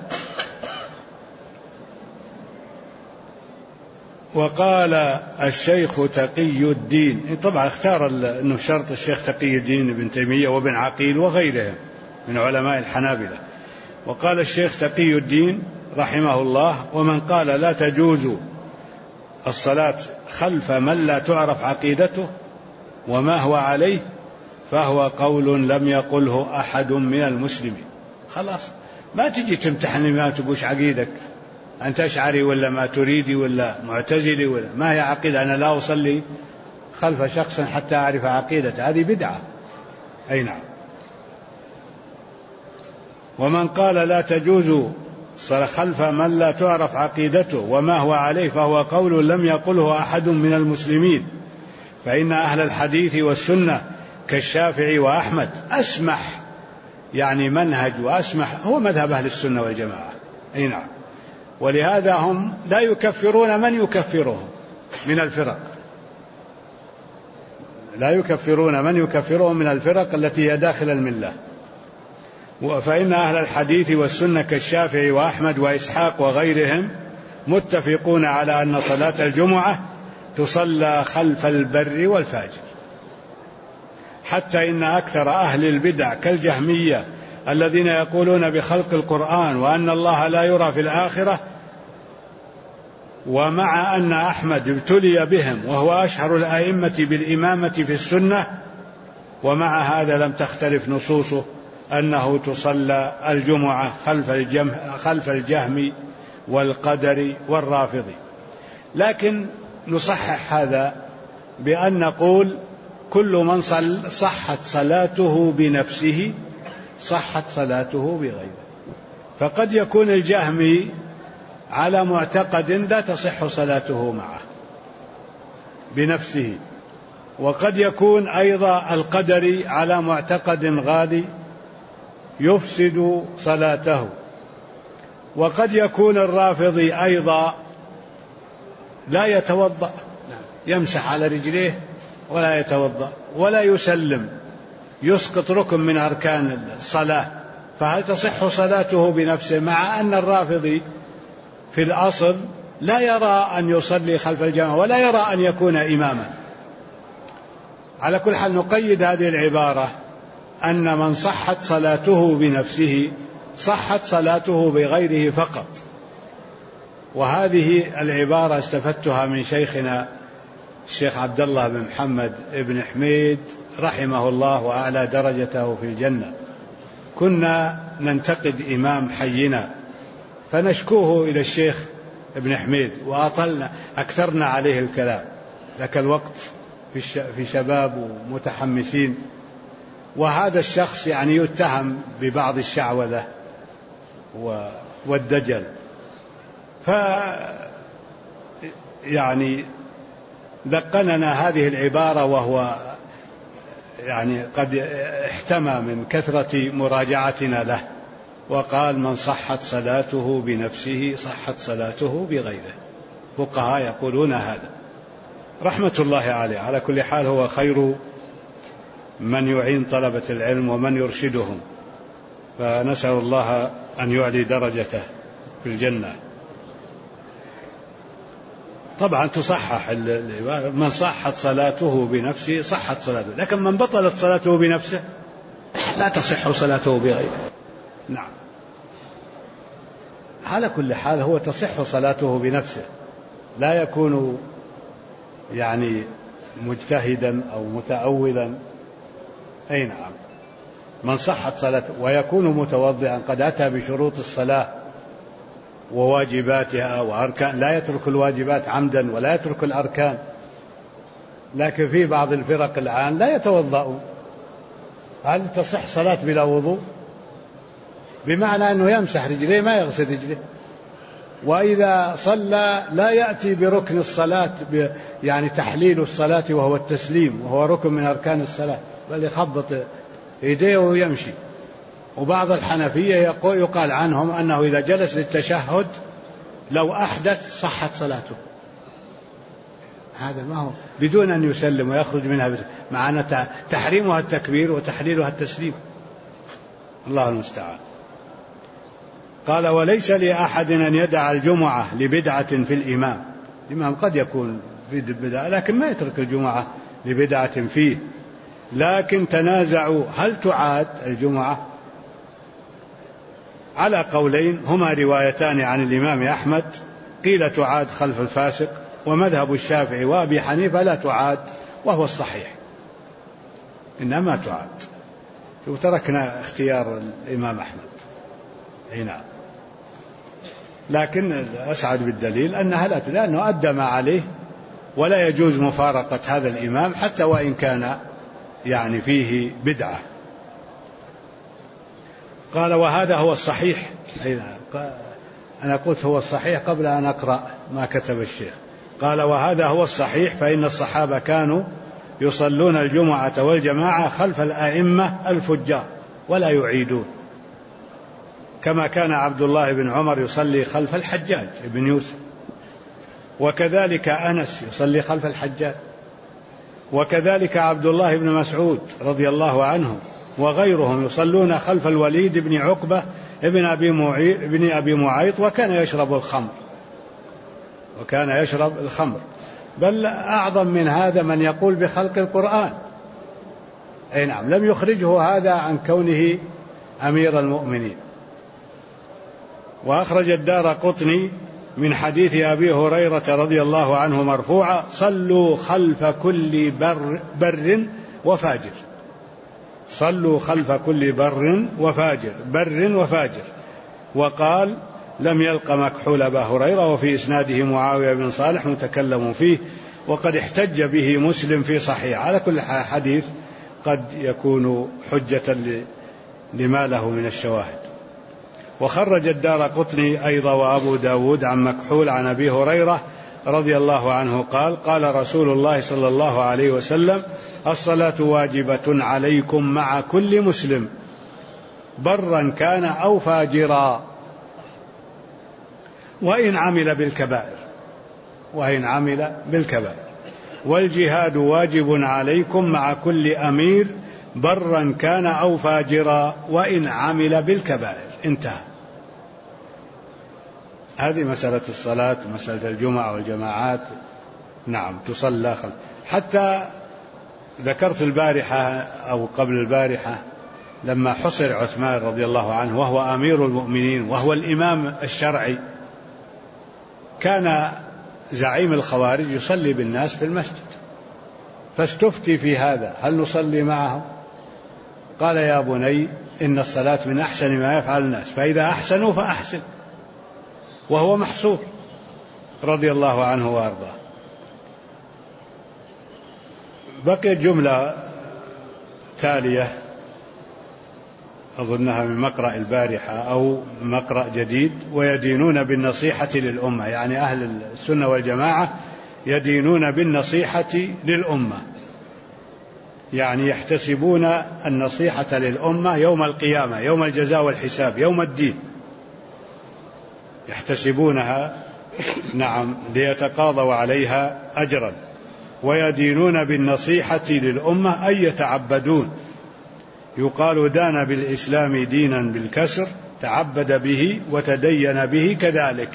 وقال الشيخ تقي الدين، طبعا اختار أنه شرط الشيخ تقي الدين ابن تيمية وابن عقيل وغيرهم من علماء الحنابلة. وقال الشيخ تقي الدين رحمه الله: ومن قال لا تجوز الصلاة خلف من لا تعرف عقيدته وما هو عليه فهو قول لم يقله أحد من المسلمين. خلاص ما تجي تمتحني ما تقولش عقيدك، أنت أشعري ولا ما تريدي ولا معتزلي ولا ما هي عقيدة. أنا لا أصلي خلف شخص حتى أعرف عقيدته، هذه بدعة. أي نعم. ومن قال لا تجوز خلف من لا تعرف عقيدته وما هو عليه فهو قول لم يقله أحد من المسلمين، فإن أهل الحديث والسنة كالشافعي وأحمد أسمح يعني منهج وأسمح هو مذهب أهل السنة والجماعة. أي نعم. ولهذا هم لا يكفرون من يكفرهم من الفرق، لا يكفرون من يكفرهم من الفرق التي هي داخل الملة. فإن أهل الحديث والسنة كالشافعي وأحمد وإسحاق وغيرهم متفقون على أن صلاة الجمعة تصلى خلف البر والفاجر، حتى إن أكثر أهل البدع كالجهمية الذين يقولون بخلق القرآن وأن الله لا يرى في الآخرة، ومع أن أحمد ابتلي بهم وهو أشهر الأئمة بالإمامة في السنة، ومع هذا لم تختلف نصوصه أنه تصلى الجمعة خلف الجهم والقدر والرافض. لكن نصحح هذا بأن نقول كل من صحت صلاته بنفسه صحت صلاته بغيره. فقد يكون الجهمي على معتقد لا تصح صلاته معه بنفسه، وقد يكون أيضا القدري على معتقد غالي يفسد صلاته، وقد يكون الرافضي أيضا لا يتوضأ، يمسح على رجليه ولا يتوضأ ولا يسلم، يسقط ركن من أركان الصلاة، فهل تصح صلاته بنفسه؟ مع أن الرافضي في الأصل لا يرى أن يصلي خلف الجماعة ولا يرى أن يكون إماما. على كل حال نقيد هذه العبارة أن من صحت صلاته بنفسه صحت صلاته بغيره فقط. وهذه العبارة استفدتها من شيخنا الشيخ عبد الله بن محمد بن حميد رحمه الله وأعلى درجته في الجنة، كنا ننتقد إمام حينا فنشكوه إلى الشيخ ابن حميد أكثرنا عليه الكلام، لك الوقت في شباب ومتحمسين، وهذا الشخص يعني يتهم ببعض الشعوذة والدجل، يعني لقننا هذه العبارة وهو يعني قد احتمى من كثرة مراجعتنا له، وقال: من صحت صلاته بنفسه صحت صلاته بغيره. فقهاء يقولون هذا رحمة الله عليه. على كل حال هو خير من يعين طلبة العلم ومن يرشدهم، فنسأل الله أن يعلي درجته في الجنة. طبعا تصحح، من صحت صلاته بنفسه صحت صلاته، لكن من بطلت صلاته بنفسه لا تصح صلاته بغيره. نعم، على كل حال هو تصح صلاته بنفسه، لا يكون يعني مجتهدا أو متأولا. أي نعم، من صحت صلاته ويكون متوضئا قد أتى بشروط الصلاة وواجباتها وأركان، لا يترك الواجبات عمدا ولا يترك الأركان. لكن في بعض الفرق الآن لا يتوضأ. هل تصح صلاة بلا وضوء؟ بمعنى أنه يمسح رجليه ما يغسل رجليه، وإذا صلى لا يأتي بركن الصلاة يعني تحليل الصلاة وهو التسليم وهو ركن من أركان الصلاة، بل يخبط يديه ويمشي. وبعض الحنفية يقال عنهم أنه إذا جلس للتشهد لو أحدث صحت صلاته. هذا ما هو بدون أن يسلم ويخرج منها، مع أن تحريمها التكبير وتحليلها التسليم. الله المستعان. قال: وليس لأحد أن يدع الجمعة لبدعة في الإمام. الإمام قد يكون في بدعة لكن ما يترك الجمعة لبدعة فيه. لكن تنازعوا هل تعاد الجمعة على قولين هما روايتان عن الإمام أحمد. قيل تعاد خلف الفاسق، ومذهب الشافعي وأبي حنيفة لا تعاد، وهو الصحيح إنما تعاد. وتركنا اختيار الإمام أحمد. نعم، لكن أسعد بالدليل أنها لا، لأنه أدى ما عليه، ولا يجوز مفارقة هذا الإمام حتى وإن كان يعني فيه بدعة. قال: وهذا هو الصحيح. أنا قلت هو الصحيح قبل أن أقرأ ما كتب الشيخ. قال: وهذا هو الصحيح، فإن الصحابة كانوا يصلون الجمعة والجماعة خلف الأئمة الفجار ولا يعيدون، كما كان عبد الله بن عمر يصلي خلف الحجاج بن يوسف، وكذلك أنس يصلي خلف الحجاج، وكذلك عبد الله بن مسعود رضي الله عنه وغيرهم يصلون خلف الوليد بن عقبة ابن أبي معيط، وكان يشرب الخمر. بل أعظم من هذا من يقول بخلق القرآن. أي نعم، لم يخرجه هذا عن كونه أمير المؤمنين. وأخرج الدارقطني من حديث أبي هريرة رضي الله عنه مرفوعا: صلوا خلف كل بر وفاجر. صلوا خلف كل بر وفاجر. وقال: لم يلق مكحول أبا هريرة. وفي إسناده معاوية بن صالح متكلم فيه، وقد احتج به مسلم في صحيح. على كل حديث قد يكون حجة لما له من الشواهد. وخرج الدارقطني أيضا وأبو داود عن مكحول عن أبي هريرة رضي الله عنه قال: قال رسول الله صلى الله عليه وسلم: الصلاة واجبة عليكم مع كل مسلم برا كان أو فاجرا وإن عمل بالكبائر. والجهاد واجب عليكم مع كل أمير برا كان أو فاجرا وإن عمل بالكبائر. انتهى. هذه مسألة الصلاة، مسألة الجمعة والجماعات. نعم، تصلى حتى ذكرت البارحة أو قبل البارحة لما حصر عثمان رضي الله عنه وهو أمير المؤمنين وهو الإمام الشرعي، كان زعيم الخوارج يصلي بالناس في المسجد، فاستفتي في هذا، هل نصلي معهم؟ قال يا بني إن الصلاة من أحسن ما يفعل الناس، فإذا أحسنوا فأحسن، وهو محصور رضي الله عنه وأرضاه. بقيت جملة تالية أظنها من مقرأ البارحة أو مقرأ جديد: ويدينون بالنصيحة للأمة، يعني أهل السنة والجماعة يدينون بالنصيحة للأمة، يعني يحتسبون النصيحة للأمة يوم القيامة، يوم الجزاء والحساب، يوم الدين يحتسبونها، نعم، ليتقاضوا عليها أجرا. ويدينون بالنصيحة للأمة أي يتعبدون، يقال دان بالإسلام دينا بالكسر، تعبد به وتدين به كذلك،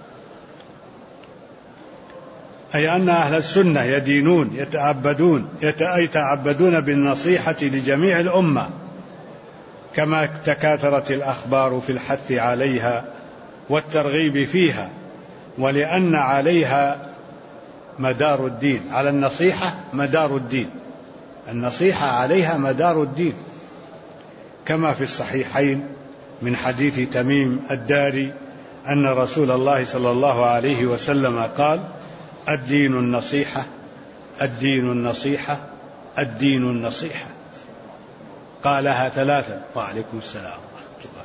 أي أن أهل السنة يدينون يتعبدون بالنصيحة لجميع الأمة، كما تكاثرت الأخبار في الحث عليها والترغيب فيها، ولأن عليها مدار الدين، على النصيحة مدار الدين، النصيحة عليها مدار الدين، كما في الصحيحين من حديث تميم الداري أن رسول الله صلى الله عليه وسلم قال: الدين النصيحة، الدين النصيحة، الدين النصيحة. قالها ثلاثا. وعليكم السلام ورحمة الله.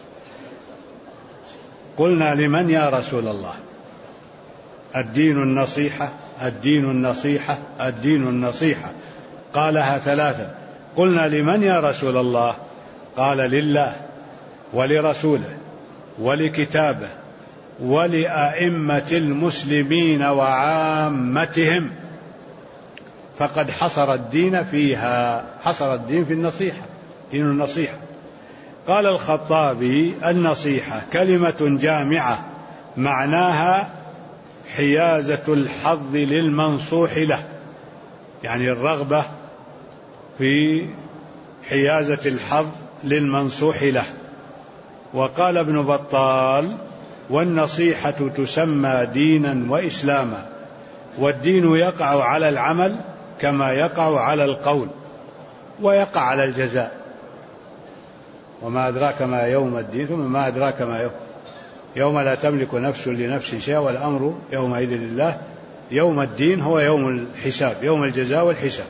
قلنا: لمن يا رسول الله؟ الدين النصيحة، الدين النصيحة، الدين النصيحة. قالها ثلاثا. قلنا: لمن يا رسول الله؟ قال: لله ولرسوله ولكتابه ولأئمة المسلمين وعامتهم. فقد حصر الدين فيها، حصر الدين في النصيحة، دين النصيحة. قال الخطابي: النصيحة كلمة جامعة معناها حيازة الحظ للمنصوح له، يعني الرغبة في حيازة الحظ للمنصوح له. وقال ابن بطال: والنصيحة تسمى دينا وإسلاما، والدين يقع على العمل كما يقع على القول، ويقع على الجزاء. وما أدراك ما يوم الدين، ثم ما أدراك ما يوم لا تملك نفس لنفس شيئا والأمر يومئذ لله. يوم الدين هو يوم الحساب، يوم الجزاء والحساب.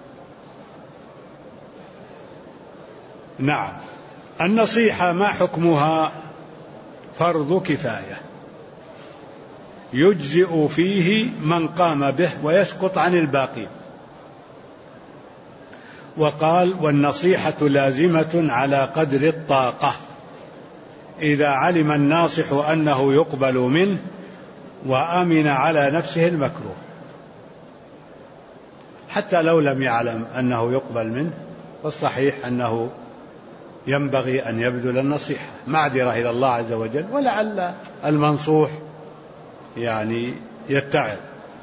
نعم. النصيحة ما حكمها؟ فرض كفاية، يجزئ فيه من قام به ويسقط عن الباقين. وقال: والنصيحة لازمة على قدر الطاقة، إذا علم الناصح أنه يقبل منه وأمن على نفسه المكروه. حتى لو لم يعلم أنه يقبل منه، فالصحيح أنه ينبغي أن يبذل النصيحة معذرة إلى الله عز وجل، ولعل المنصوح يعني يتعظ.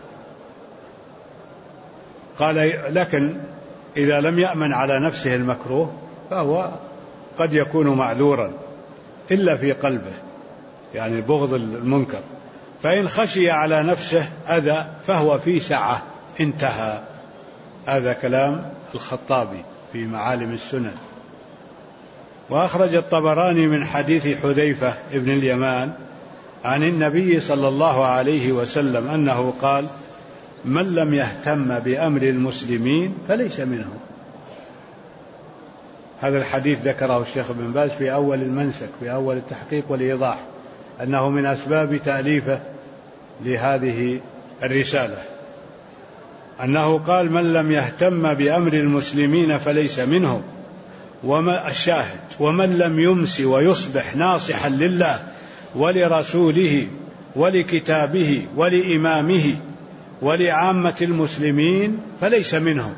قال: لكن إذا لم يأمن على نفسه المكروه فهو قد يكون معذورا إلا في قلبه، يعني بغض المنكر. فإن خشي على نفسه أذى فهو في سعة. انتهى. هذا كلام الخطابي في معالم السنن. وأخرج الطبراني من حديث حذيفة ابن اليمان عن النبي صلى الله عليه وسلم أنه قال: من لم يهتم بأمر المسلمين فليس منهم. هذا الحديث ذكره الشيخ ابن باز في أول المنسك، في أول التحقيق والإيضاح، أنه من أسباب تأليفه لهذه الرسالة، أنه قال: من لم يهتم بأمر المسلمين فليس منهم. وما الشاهد: ومن لم يمس ويصبح ناصحا لله ولرسوله ولكتابه ولإمامه ولعامة المسلمين فليس منهم.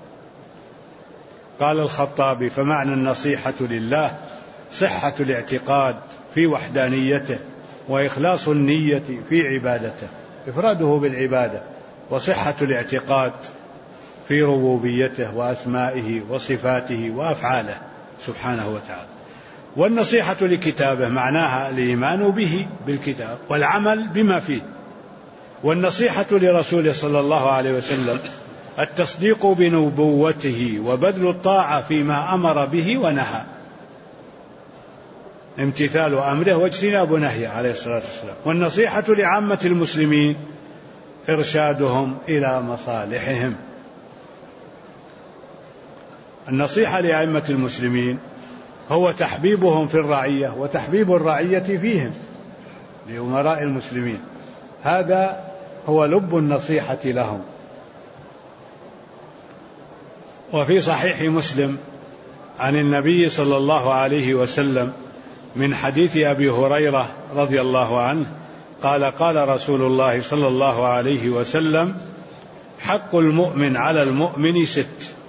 قال الخطابي: فمعنى النصيحة لله صحة الاعتقاد في وحدانيته، وإخلاص النية في عبادته، إفراده بالعبادة، وصحة الاعتقاد في ربوبيته وأسمائه وصفاته وأفعاله سبحانه وتعالى. والنصيحة لكتابه معناها الإيمان به، بالكتاب، والعمل بما فيه. والنصيحة لرسوله صلى الله عليه وسلم التصديق بنبوته وبذل الطاعة فيما أمر به ونهى، امتثال أمره واجتناب نهيه عليه الصلاة والسلام. والنصيحة لعامة المسلمين إرشادهم إلى مصالحهم. النصيحة لأئمة المسلمين هو تحبيبهم في الرعية وتحبيب الرعية فيهم، لأمراء المسلمين، هذا هو لب النصيحة لهم. وفي صحيح مسلم عن النبي صلى الله عليه وسلم من حديث أبي هريرة رضي الله عنه قال: قال رسول الله صلى الله عليه وسلم: حق المؤمن على المؤمن 6،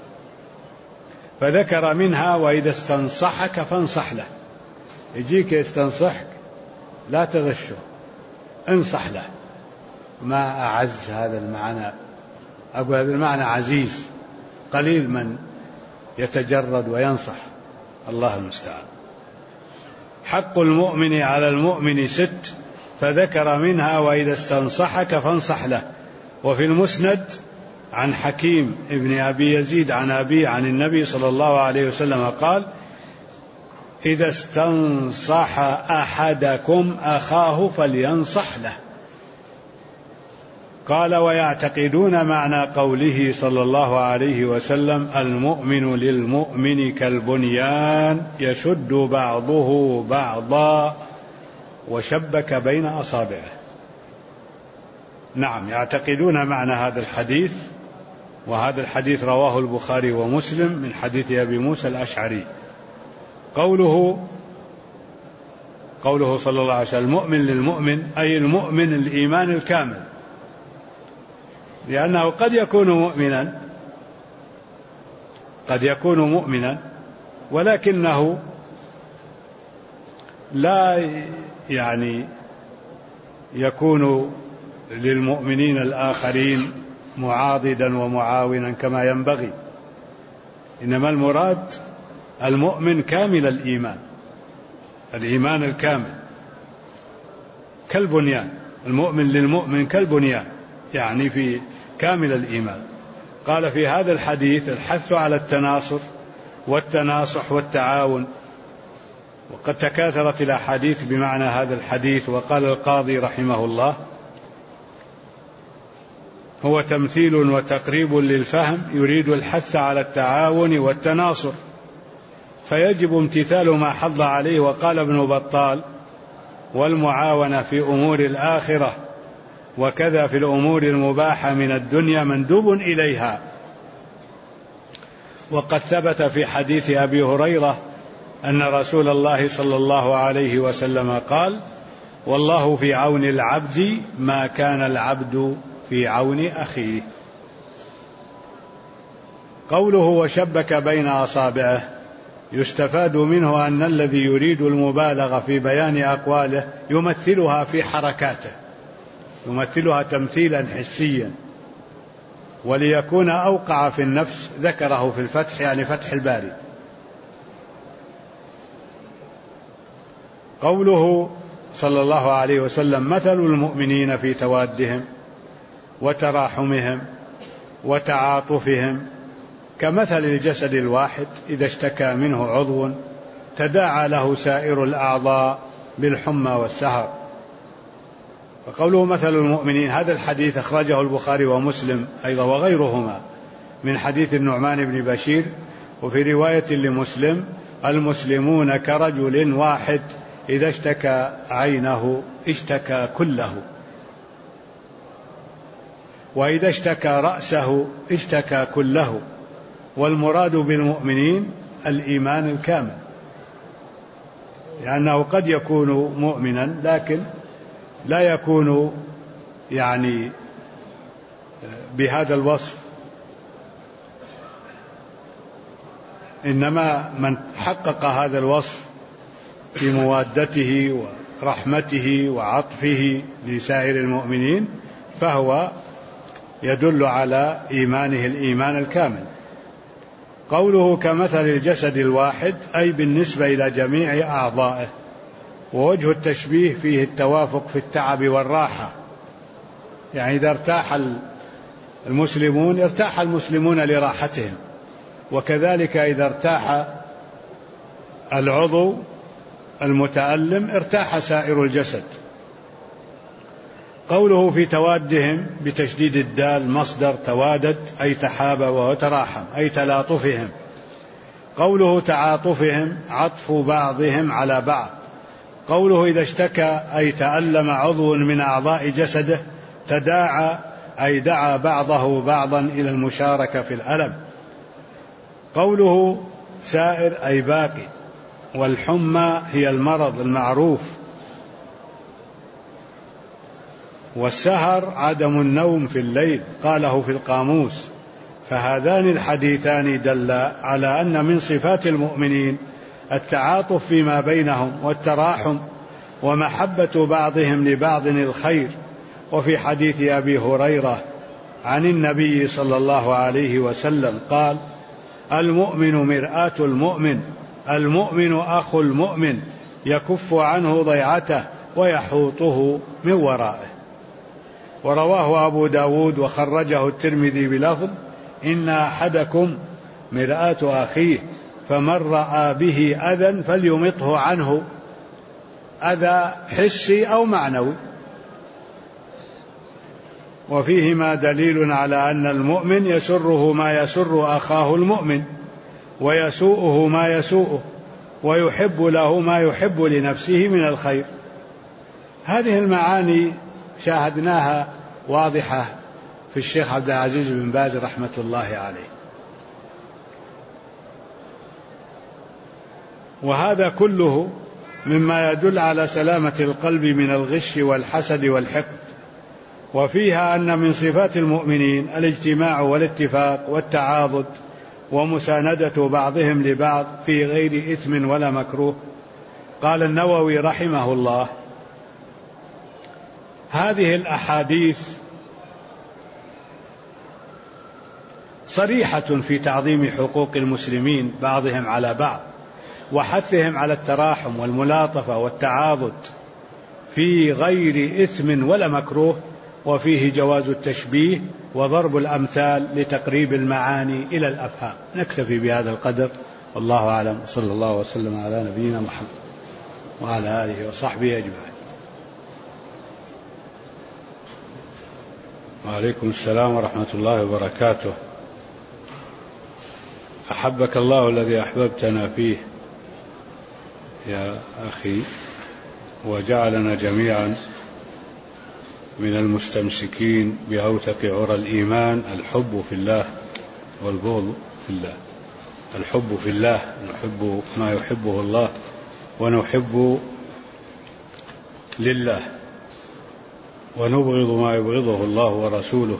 فذكر منها: وإذا استنصحك فانصح له. يجيك يستنصحك لا تغشه، انصح له. ما أعز هذا المعنى، أقول هذا المعنى عزيز، قليل من يتجرد وينصح، الله المستعان. حق المؤمن على المؤمن 6، فذكر منها: وإذا استنصحك فانصح له. وفي المسند عن حكيم ابن أبي يزيد عن أبي عن النبي صلى الله عليه وسلم قال: إذا استنصح أحدكم أخاه فلينصح له. قال: ويعتقدون معنى قوله صلى الله عليه وسلم: المؤمن للمؤمن كالبنيان يشد بعضه بعضا وشبك بين أصابعه. نعم، يعتقدون معنى هذا الحديث، وهذا الحديث رواه البخاري ومسلم من حديث أبي موسى الأشعري. قوله صلى الله عليه وسلم: المؤمن للمؤمن، أي المؤمن الإيمان الكامل، لأنه قد يكون مؤمنا ولكنه لا يكون للمؤمنين الآخرين معاضدا ومعاونا كما ينبغي، إنما المراد المؤمن كامل الإيمان الكامل كالبنيان. المؤمن للمؤمن كالبنيان، يعني في كامل الإيمان. قال في هذا الحديث الحث على التناصر والتناصح والتعاون، وقد تكاثرت الأحاديث بمعنى هذا الحديث. وقال القاضي رحمه الله: هو تمثيل وتقريب للفهم، يريد الحث على التعاون والتناصر، فيجب امتثال ما حض عليه. وقال ابن بطال: والمعاونة في أمور الآخرة وكذا في الأمور المباحة من الدنيا مندوب إليها. وقد ثبت في حديث أبي هريرة أن رسول الله صلى الله عليه وسلم قال: والله في عون العبد ما كان العبد في عون أخيه. قوله وشبك بين أصابعه يستفاد منه أن الذي يريد المبالغة في بيان أقواله يمثلها في حركاته، يمثلها تمثيلا حسيا، وليكون أوقع في النفس ذكره في الفتح، يعني فتح الباري. قوله صلى الله عليه وسلم: مثل المؤمنين في توادهم وتراحمهم وتعاطفهم كمثل الجسد الواحد إذا اشتكى منه عضو تداعى له سائر الأعضاء بالحمى والسهر. وقوله مثل المؤمنين، هذا الحديث أخرجه البخاري ومسلم أيضا وغيرهما من حديث النعمان بن بشير. وفي رواية لمسلم: المسلمون كرجل واحد إذا اشتكى عينه اشتكى كله، وإذا اشتكى رأسه اشتكى كله. والمراد بالمؤمنين الإيمان الكامل، لأنه قد يكون مؤمنا لكن لا يكون بهذا الوصف، إنما من حقق هذا الوصف في موادته ورحمته وعطفه لسائر المؤمنين فهو يدل على إيمانه الإيمان الكامل. قوله كمثل الجسد الواحد أي بالنسبة إلى جميع أعضائه. ووجه التشبيه فيه التوافق في التعب والراحة، يعني إذا ارتاح المسلمون ارتاح المسلمون لراحتهم، وكذلك إذا ارتاح العضو المتألم ارتاح سائر الجسد. قوله في توادهم بتشديد الدال مصدر توادد أي تحابب وتراحم أي تلاطفهم. قوله تعاطفهم عطف بعضهم على بعض. قوله إذا اشتكى أي تألم عضو من أعضاء جسده تداعى أي دعا بعضه بعضا إلى المشاركة في الألم. قوله سائر أي باقي. والحمى هي المرض المعروف. والسهر عدم النوم في الليل قاله في القاموس. فهذان الحديثان دلا على أن من صفات المؤمنين التعاطف فيما بينهم والتراحم ومحبة بعضهم لبعض الخير. وفي حديث أبي هريرة عن النبي صلى الله عليه وسلم قال: المؤمن مرآة المؤمن، المؤمن أخو المؤمن، يكف عنه ضيعته ويحوطه من ورائه. ورواه أبو داود وخرجه الترمذي بلفظ: إن أحدكم مرآة أخيه فمن رأى به أذى فليمطه عنه، أذى حسي أو معنوي. وفيهما دليل على أن المؤمن يسره ما يسر أخاه المؤمن، ويسوءه ما يسوءه، ويحب له ما يحب لنفسه من الخير. هذه المعاني شاهدناها واضحة في الشيخ عبد العزيز بن باز رحمة الله عليه. وهذا كله مما يدل على سلامة القلب من الغش والحسد والحقد. وفيها أن من صفات المؤمنين الاجتماع والاتفاق والتعاضد ومساندة بعضهم لبعض في غير إثم ولا مكروه. قال النووي رحمه الله: هذه الأحاديث صريحة في تعظيم حقوق المسلمين بعضهم على بعض، وحثهم على التراحم والملاطفة والتعاضد في غير إثم ولا مكروه. وفيه جواز التشبيه وضرب الأمثال لتقريب المعاني إلى الأفهام. نكتفي بهذا القدر، والله أعلم، وصلى الله وسلم على نبينا محمد وعلى آله وصحبه أجمعين. وعليكم السلام ورحمة الله وبركاته. أحبك الله الذي أحببتنا فيه يا أخي، وجعلنا جميعا من المستمسكين بأوثق عرى الإيمان: الحب في الله والبغض في الله. الحب في الله، نحب ما يحبه الله ونحب لله، ونبغض ما يبغضه الله ورسوله،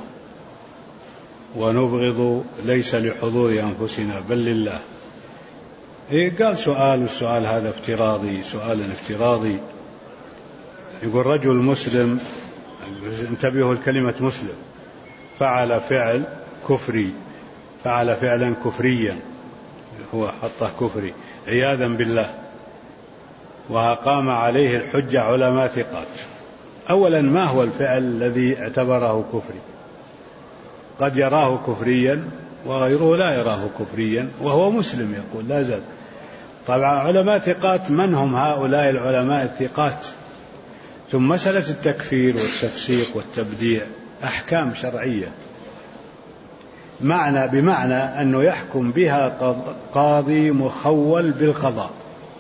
ونبغض ليس لحضور أنفسنا بل لله. قال سؤال، والسؤال هذا افتراضي، سؤال افتراضي. يقول: رجل مسلم، انتبهوا الكلمة مسلم، فعل فعل كفري، فعل فعلا كفريا، هو حطه كفري عياذا بالله، وقام عليه الحجة علماء ثقات. أولا، ما هو الفعل الذي اعتبره كفري؟ قد يراه كفريا وغيره لا يراه كفريا وهو مسلم، يقول لا زال. طبعا علماء ثقات، من هم هؤلاء العلماء الثقات؟ ثم مسألة التكفير والتفسيق والتبديع أحكام شرعية، بمعنى أنه يحكم بها قاضي مخول بالقضاء،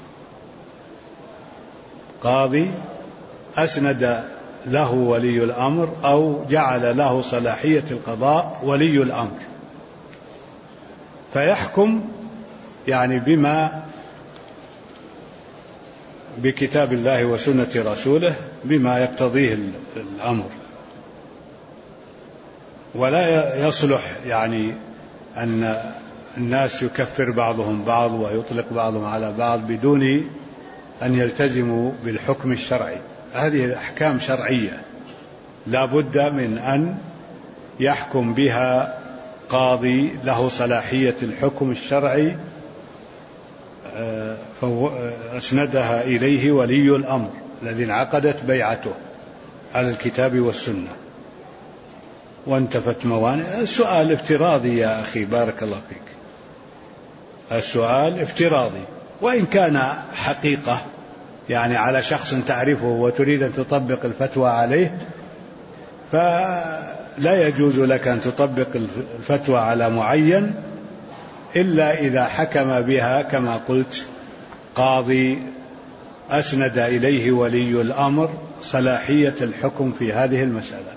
قاضي أسند له ولي الأمر أو جعل له صلاحية القضاء ولي الأمر، فيحكم يعني بما بكتاب الله وسنة رسوله بما يقتضيه الأمر، ولا يصلح يعني أن الناس يكفر بعضهم بعض ويطلق بعضهم على بعض بدون أن يلتزموا بالحكم الشرعي. هذه أحكام شرعية لا بد من أن يحكم بها قاضي له صلاحية الحكم الشرعي، فأسندها إليه ولي الأمر الذي انعقدت بيعته على الكتاب والسنة. وانتفت موانع. السؤال افتراضي يا أخي، بارك الله فيك، السؤال افتراضي، وإن كان حقيقة يعني على شخص تعرفه وتريد أن تطبق الفتوى عليه، فلا يجوز لك أن تطبق الفتوى على معين إلا إذا حكم بها كما قلت قاضي أسند إليه ولي الأمر صلاحية الحكم في هذه المسألة.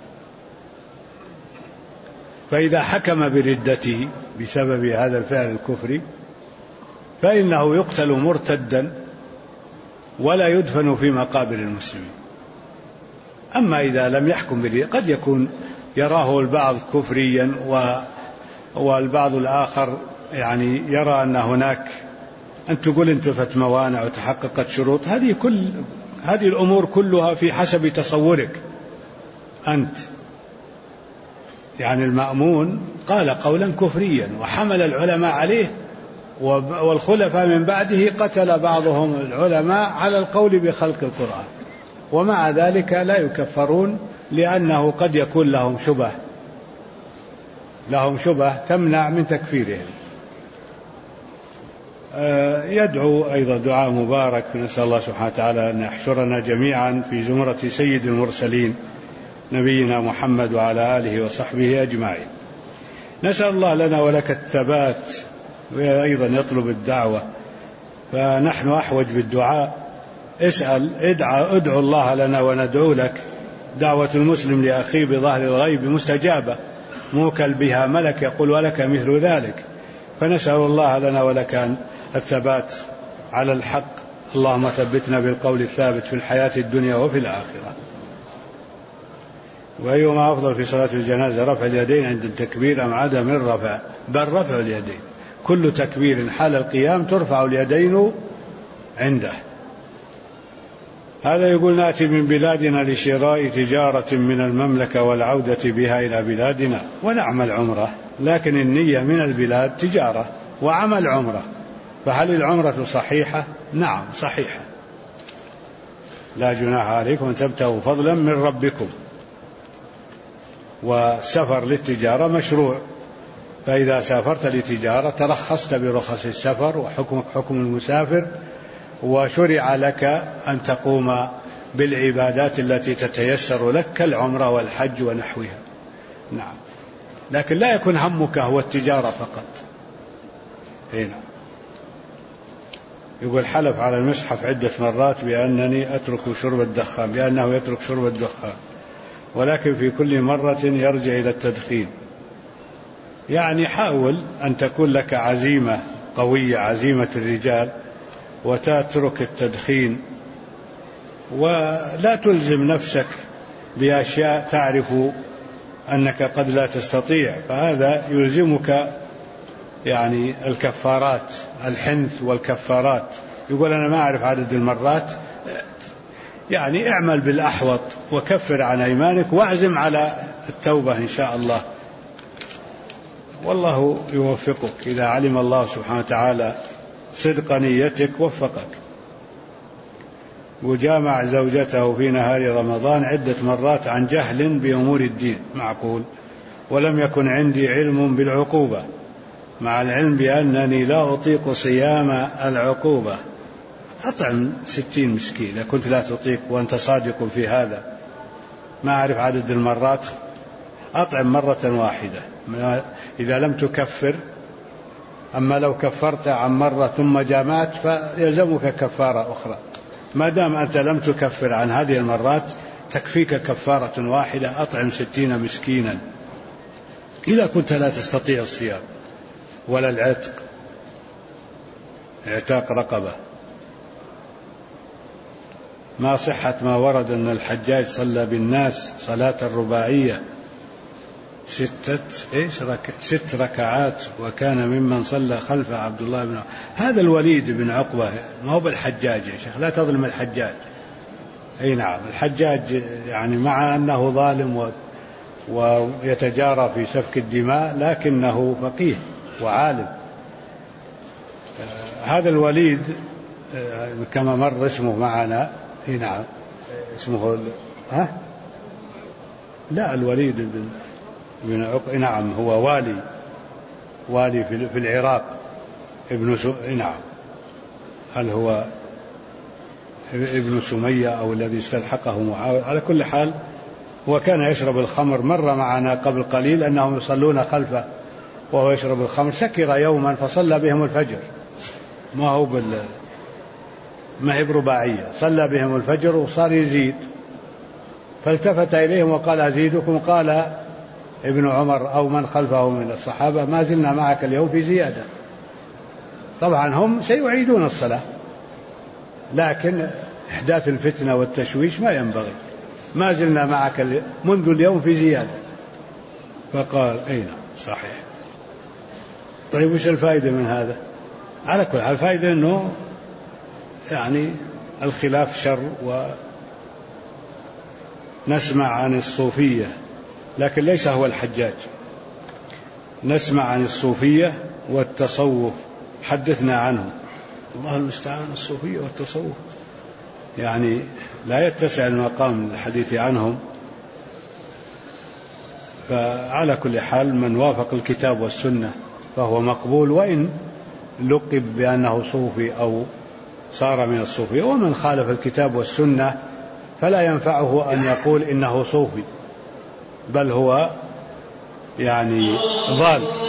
فإذا حكم بردته بسبب هذا الفعل الكفري فإنه يقتل مرتدا ولا يدفن في مقابر المسلمين. أما إذا لم يحكم بردته قد يكون يراه البعض كفريا والبعض الآخر يعني يرى أن هناك أن تقول انتفت موانع وتحققت شروط. هذه الأمور كلها في حسب تصورك أنت. يعني المأمون قال قولا كفريا وحمل العلماء عليه، والخلفاء من بعده قتل بعضهم العلماء على القول بخلق القرآن، ومع ذلك لا يكفرون لأنه قد يكون لهم شبه تمنع من تكفيرهم. يدعو أيضا دعاء مبارك، نسأل الله سبحانه وتعالى أن يحشرنا جميعا في زمرة سيد المرسلين نبينا محمد وعلى آله وصحبه أجمعين. نسأل الله لنا ولك الثبات، وأيضا يطلب الدعوة، فنحن أحوج بالدعاء. ادعو الله لنا وندعو لك. دعوة المسلم لأخيه بظهر الغيب مستجابة، موكل بها ملك يقول ولك مثل ذلك. فنسأل الله لنا ولك الثبات على الحق. اللهم ثبتنا بالقول الثابت في الحياة الدنيا وفي الآخرة. وأيهما أفضل في صلاة الجنازة، رفع اليدين عند التكبير أم عدم الرفع؟ بل رفع اليدين. كل تكبير حال القيام ترفع اليدين عنده. هذا يقول نأتي من بلادنا لشراء تجارة من المملكة والعودة بها إلى بلادنا ونعمل عمرة، لكن النية من البلاد تجارة وعمل عمرة، فهل العمرة صحيحة؟ نعم صحيحة، لا جناح عليكم أن تبتغوا فضلا من ربكم. والسفر للتجارة مشروع، فإذا سافرت لتجارة ترخصت برخص السفر وحكمك حكم المسافر، وشرع لك أن تقوم بالعبادات التي تتيسر لك كالعمرة والحج ونحوها. نعم، لكن لا يكون همك هو التجارة فقط. هنا يقول حلف على المصحف عدة مرات بأنني أترك شرب الدخان، بأنه يترك شرب الدخان، ولكن في كل مرة يرجع إلى التدخين. يعني حاول أن تكون لك عزيمة قوية، عزيمة الرجال، وتترك التدخين، ولا تلزم نفسك بأشياء تعرف أنك قد لا تستطيع، فهذا يلزمك يعني الكفارات، الحنث والكفارات. يقول أنا ما أعرف عدد المرات، يعني اعمل بالأحوط وكفر عن أيمانك واعزم على التوبة إن شاء الله، والله يوفقك. إذا علم الله سبحانه وتعالى صدق نيتك وفقك. وجامع زوجته في نهار رمضان عدة مرات عن جهل بأمور الدين، معقول، ولم يكن عندي علم بالعقوبة، مع العلم بأنني لا أطيق صيام العقوبة. أطعم 60 مسكين إذا كنت لا تطيق وأنت صادق في هذا. ما أعرف عدد المرات، أطعم مرة واحدة إذا لم تكفر. أما لو كفرت عن مرة ثم جامعت فيلزمك كفارة أخرى. ما دام أنت لم تكفر عن هذه المرات تكفيك كفارة واحدة، أطعم 60 مسكينا إذا كنت لا تستطيع الصيام ولا العتق، اعتاق رقبة. ما صحة ما ورد أن الحجاج صلى بالناس صلاة الرباعية 6 ركعات وكان ممن صلى خلف عبد الله بن هذا الوليد بن عقبة، ما هو بالحجاج يا شيخ، لا تظلم الحجاج. أي نعم، الحجاج يعني مع أنه ظالم ويتجارى في سفك الدماء لكنه فقيه وعالم. هذا الوليد كما مر اسمه معنا. نعم اسمه لا الوليد بن نعم هو والي في العراق نعم. هل هو ابن سمية أو الذي استلحقه معاوية؟ على كل حال هو كان يشرب الخمر. مر معنا قبل قليل أنهم يصلون خلفه وهو يشرب الخمر. سكر يوما فصلى بهم الفجر، ما هي برباعية، صلى بهم الفجر وصار يزيد، فالتفت إليهم وقال أزيدكم؟ قال ابن عمر أو من خلفه من الصحابة ما زلنا معك اليوم في زيادة. طبعا هم سيعيدون الصلاة، لكن إحداث الفتنة والتشويش ما ينبغي. ما زلنا معك منذ اليوم في زيادة. فقال أين صحيح. طيب وش الفائدة من هذا؟ على كل حال الفائدة أنه يعني الخلاف شر. ونسمع عن الصوفية لكن ليس هو الحجاج، نسمع عن الصوفية والتصوف. حدثنا عنه. الله المستعان. الصوفية والتصوف يعني لا يتسع المقام للحديث عنهم. فعلى كل حال من وافق الكتاب والسنة فهو مقبول، وإن لقب بأنه صوفي أو صار من الصوفية. ومن خالف الكتاب والسنة فلا ينفعه أن يقول إنه صوفي، بل هو يعني ضال.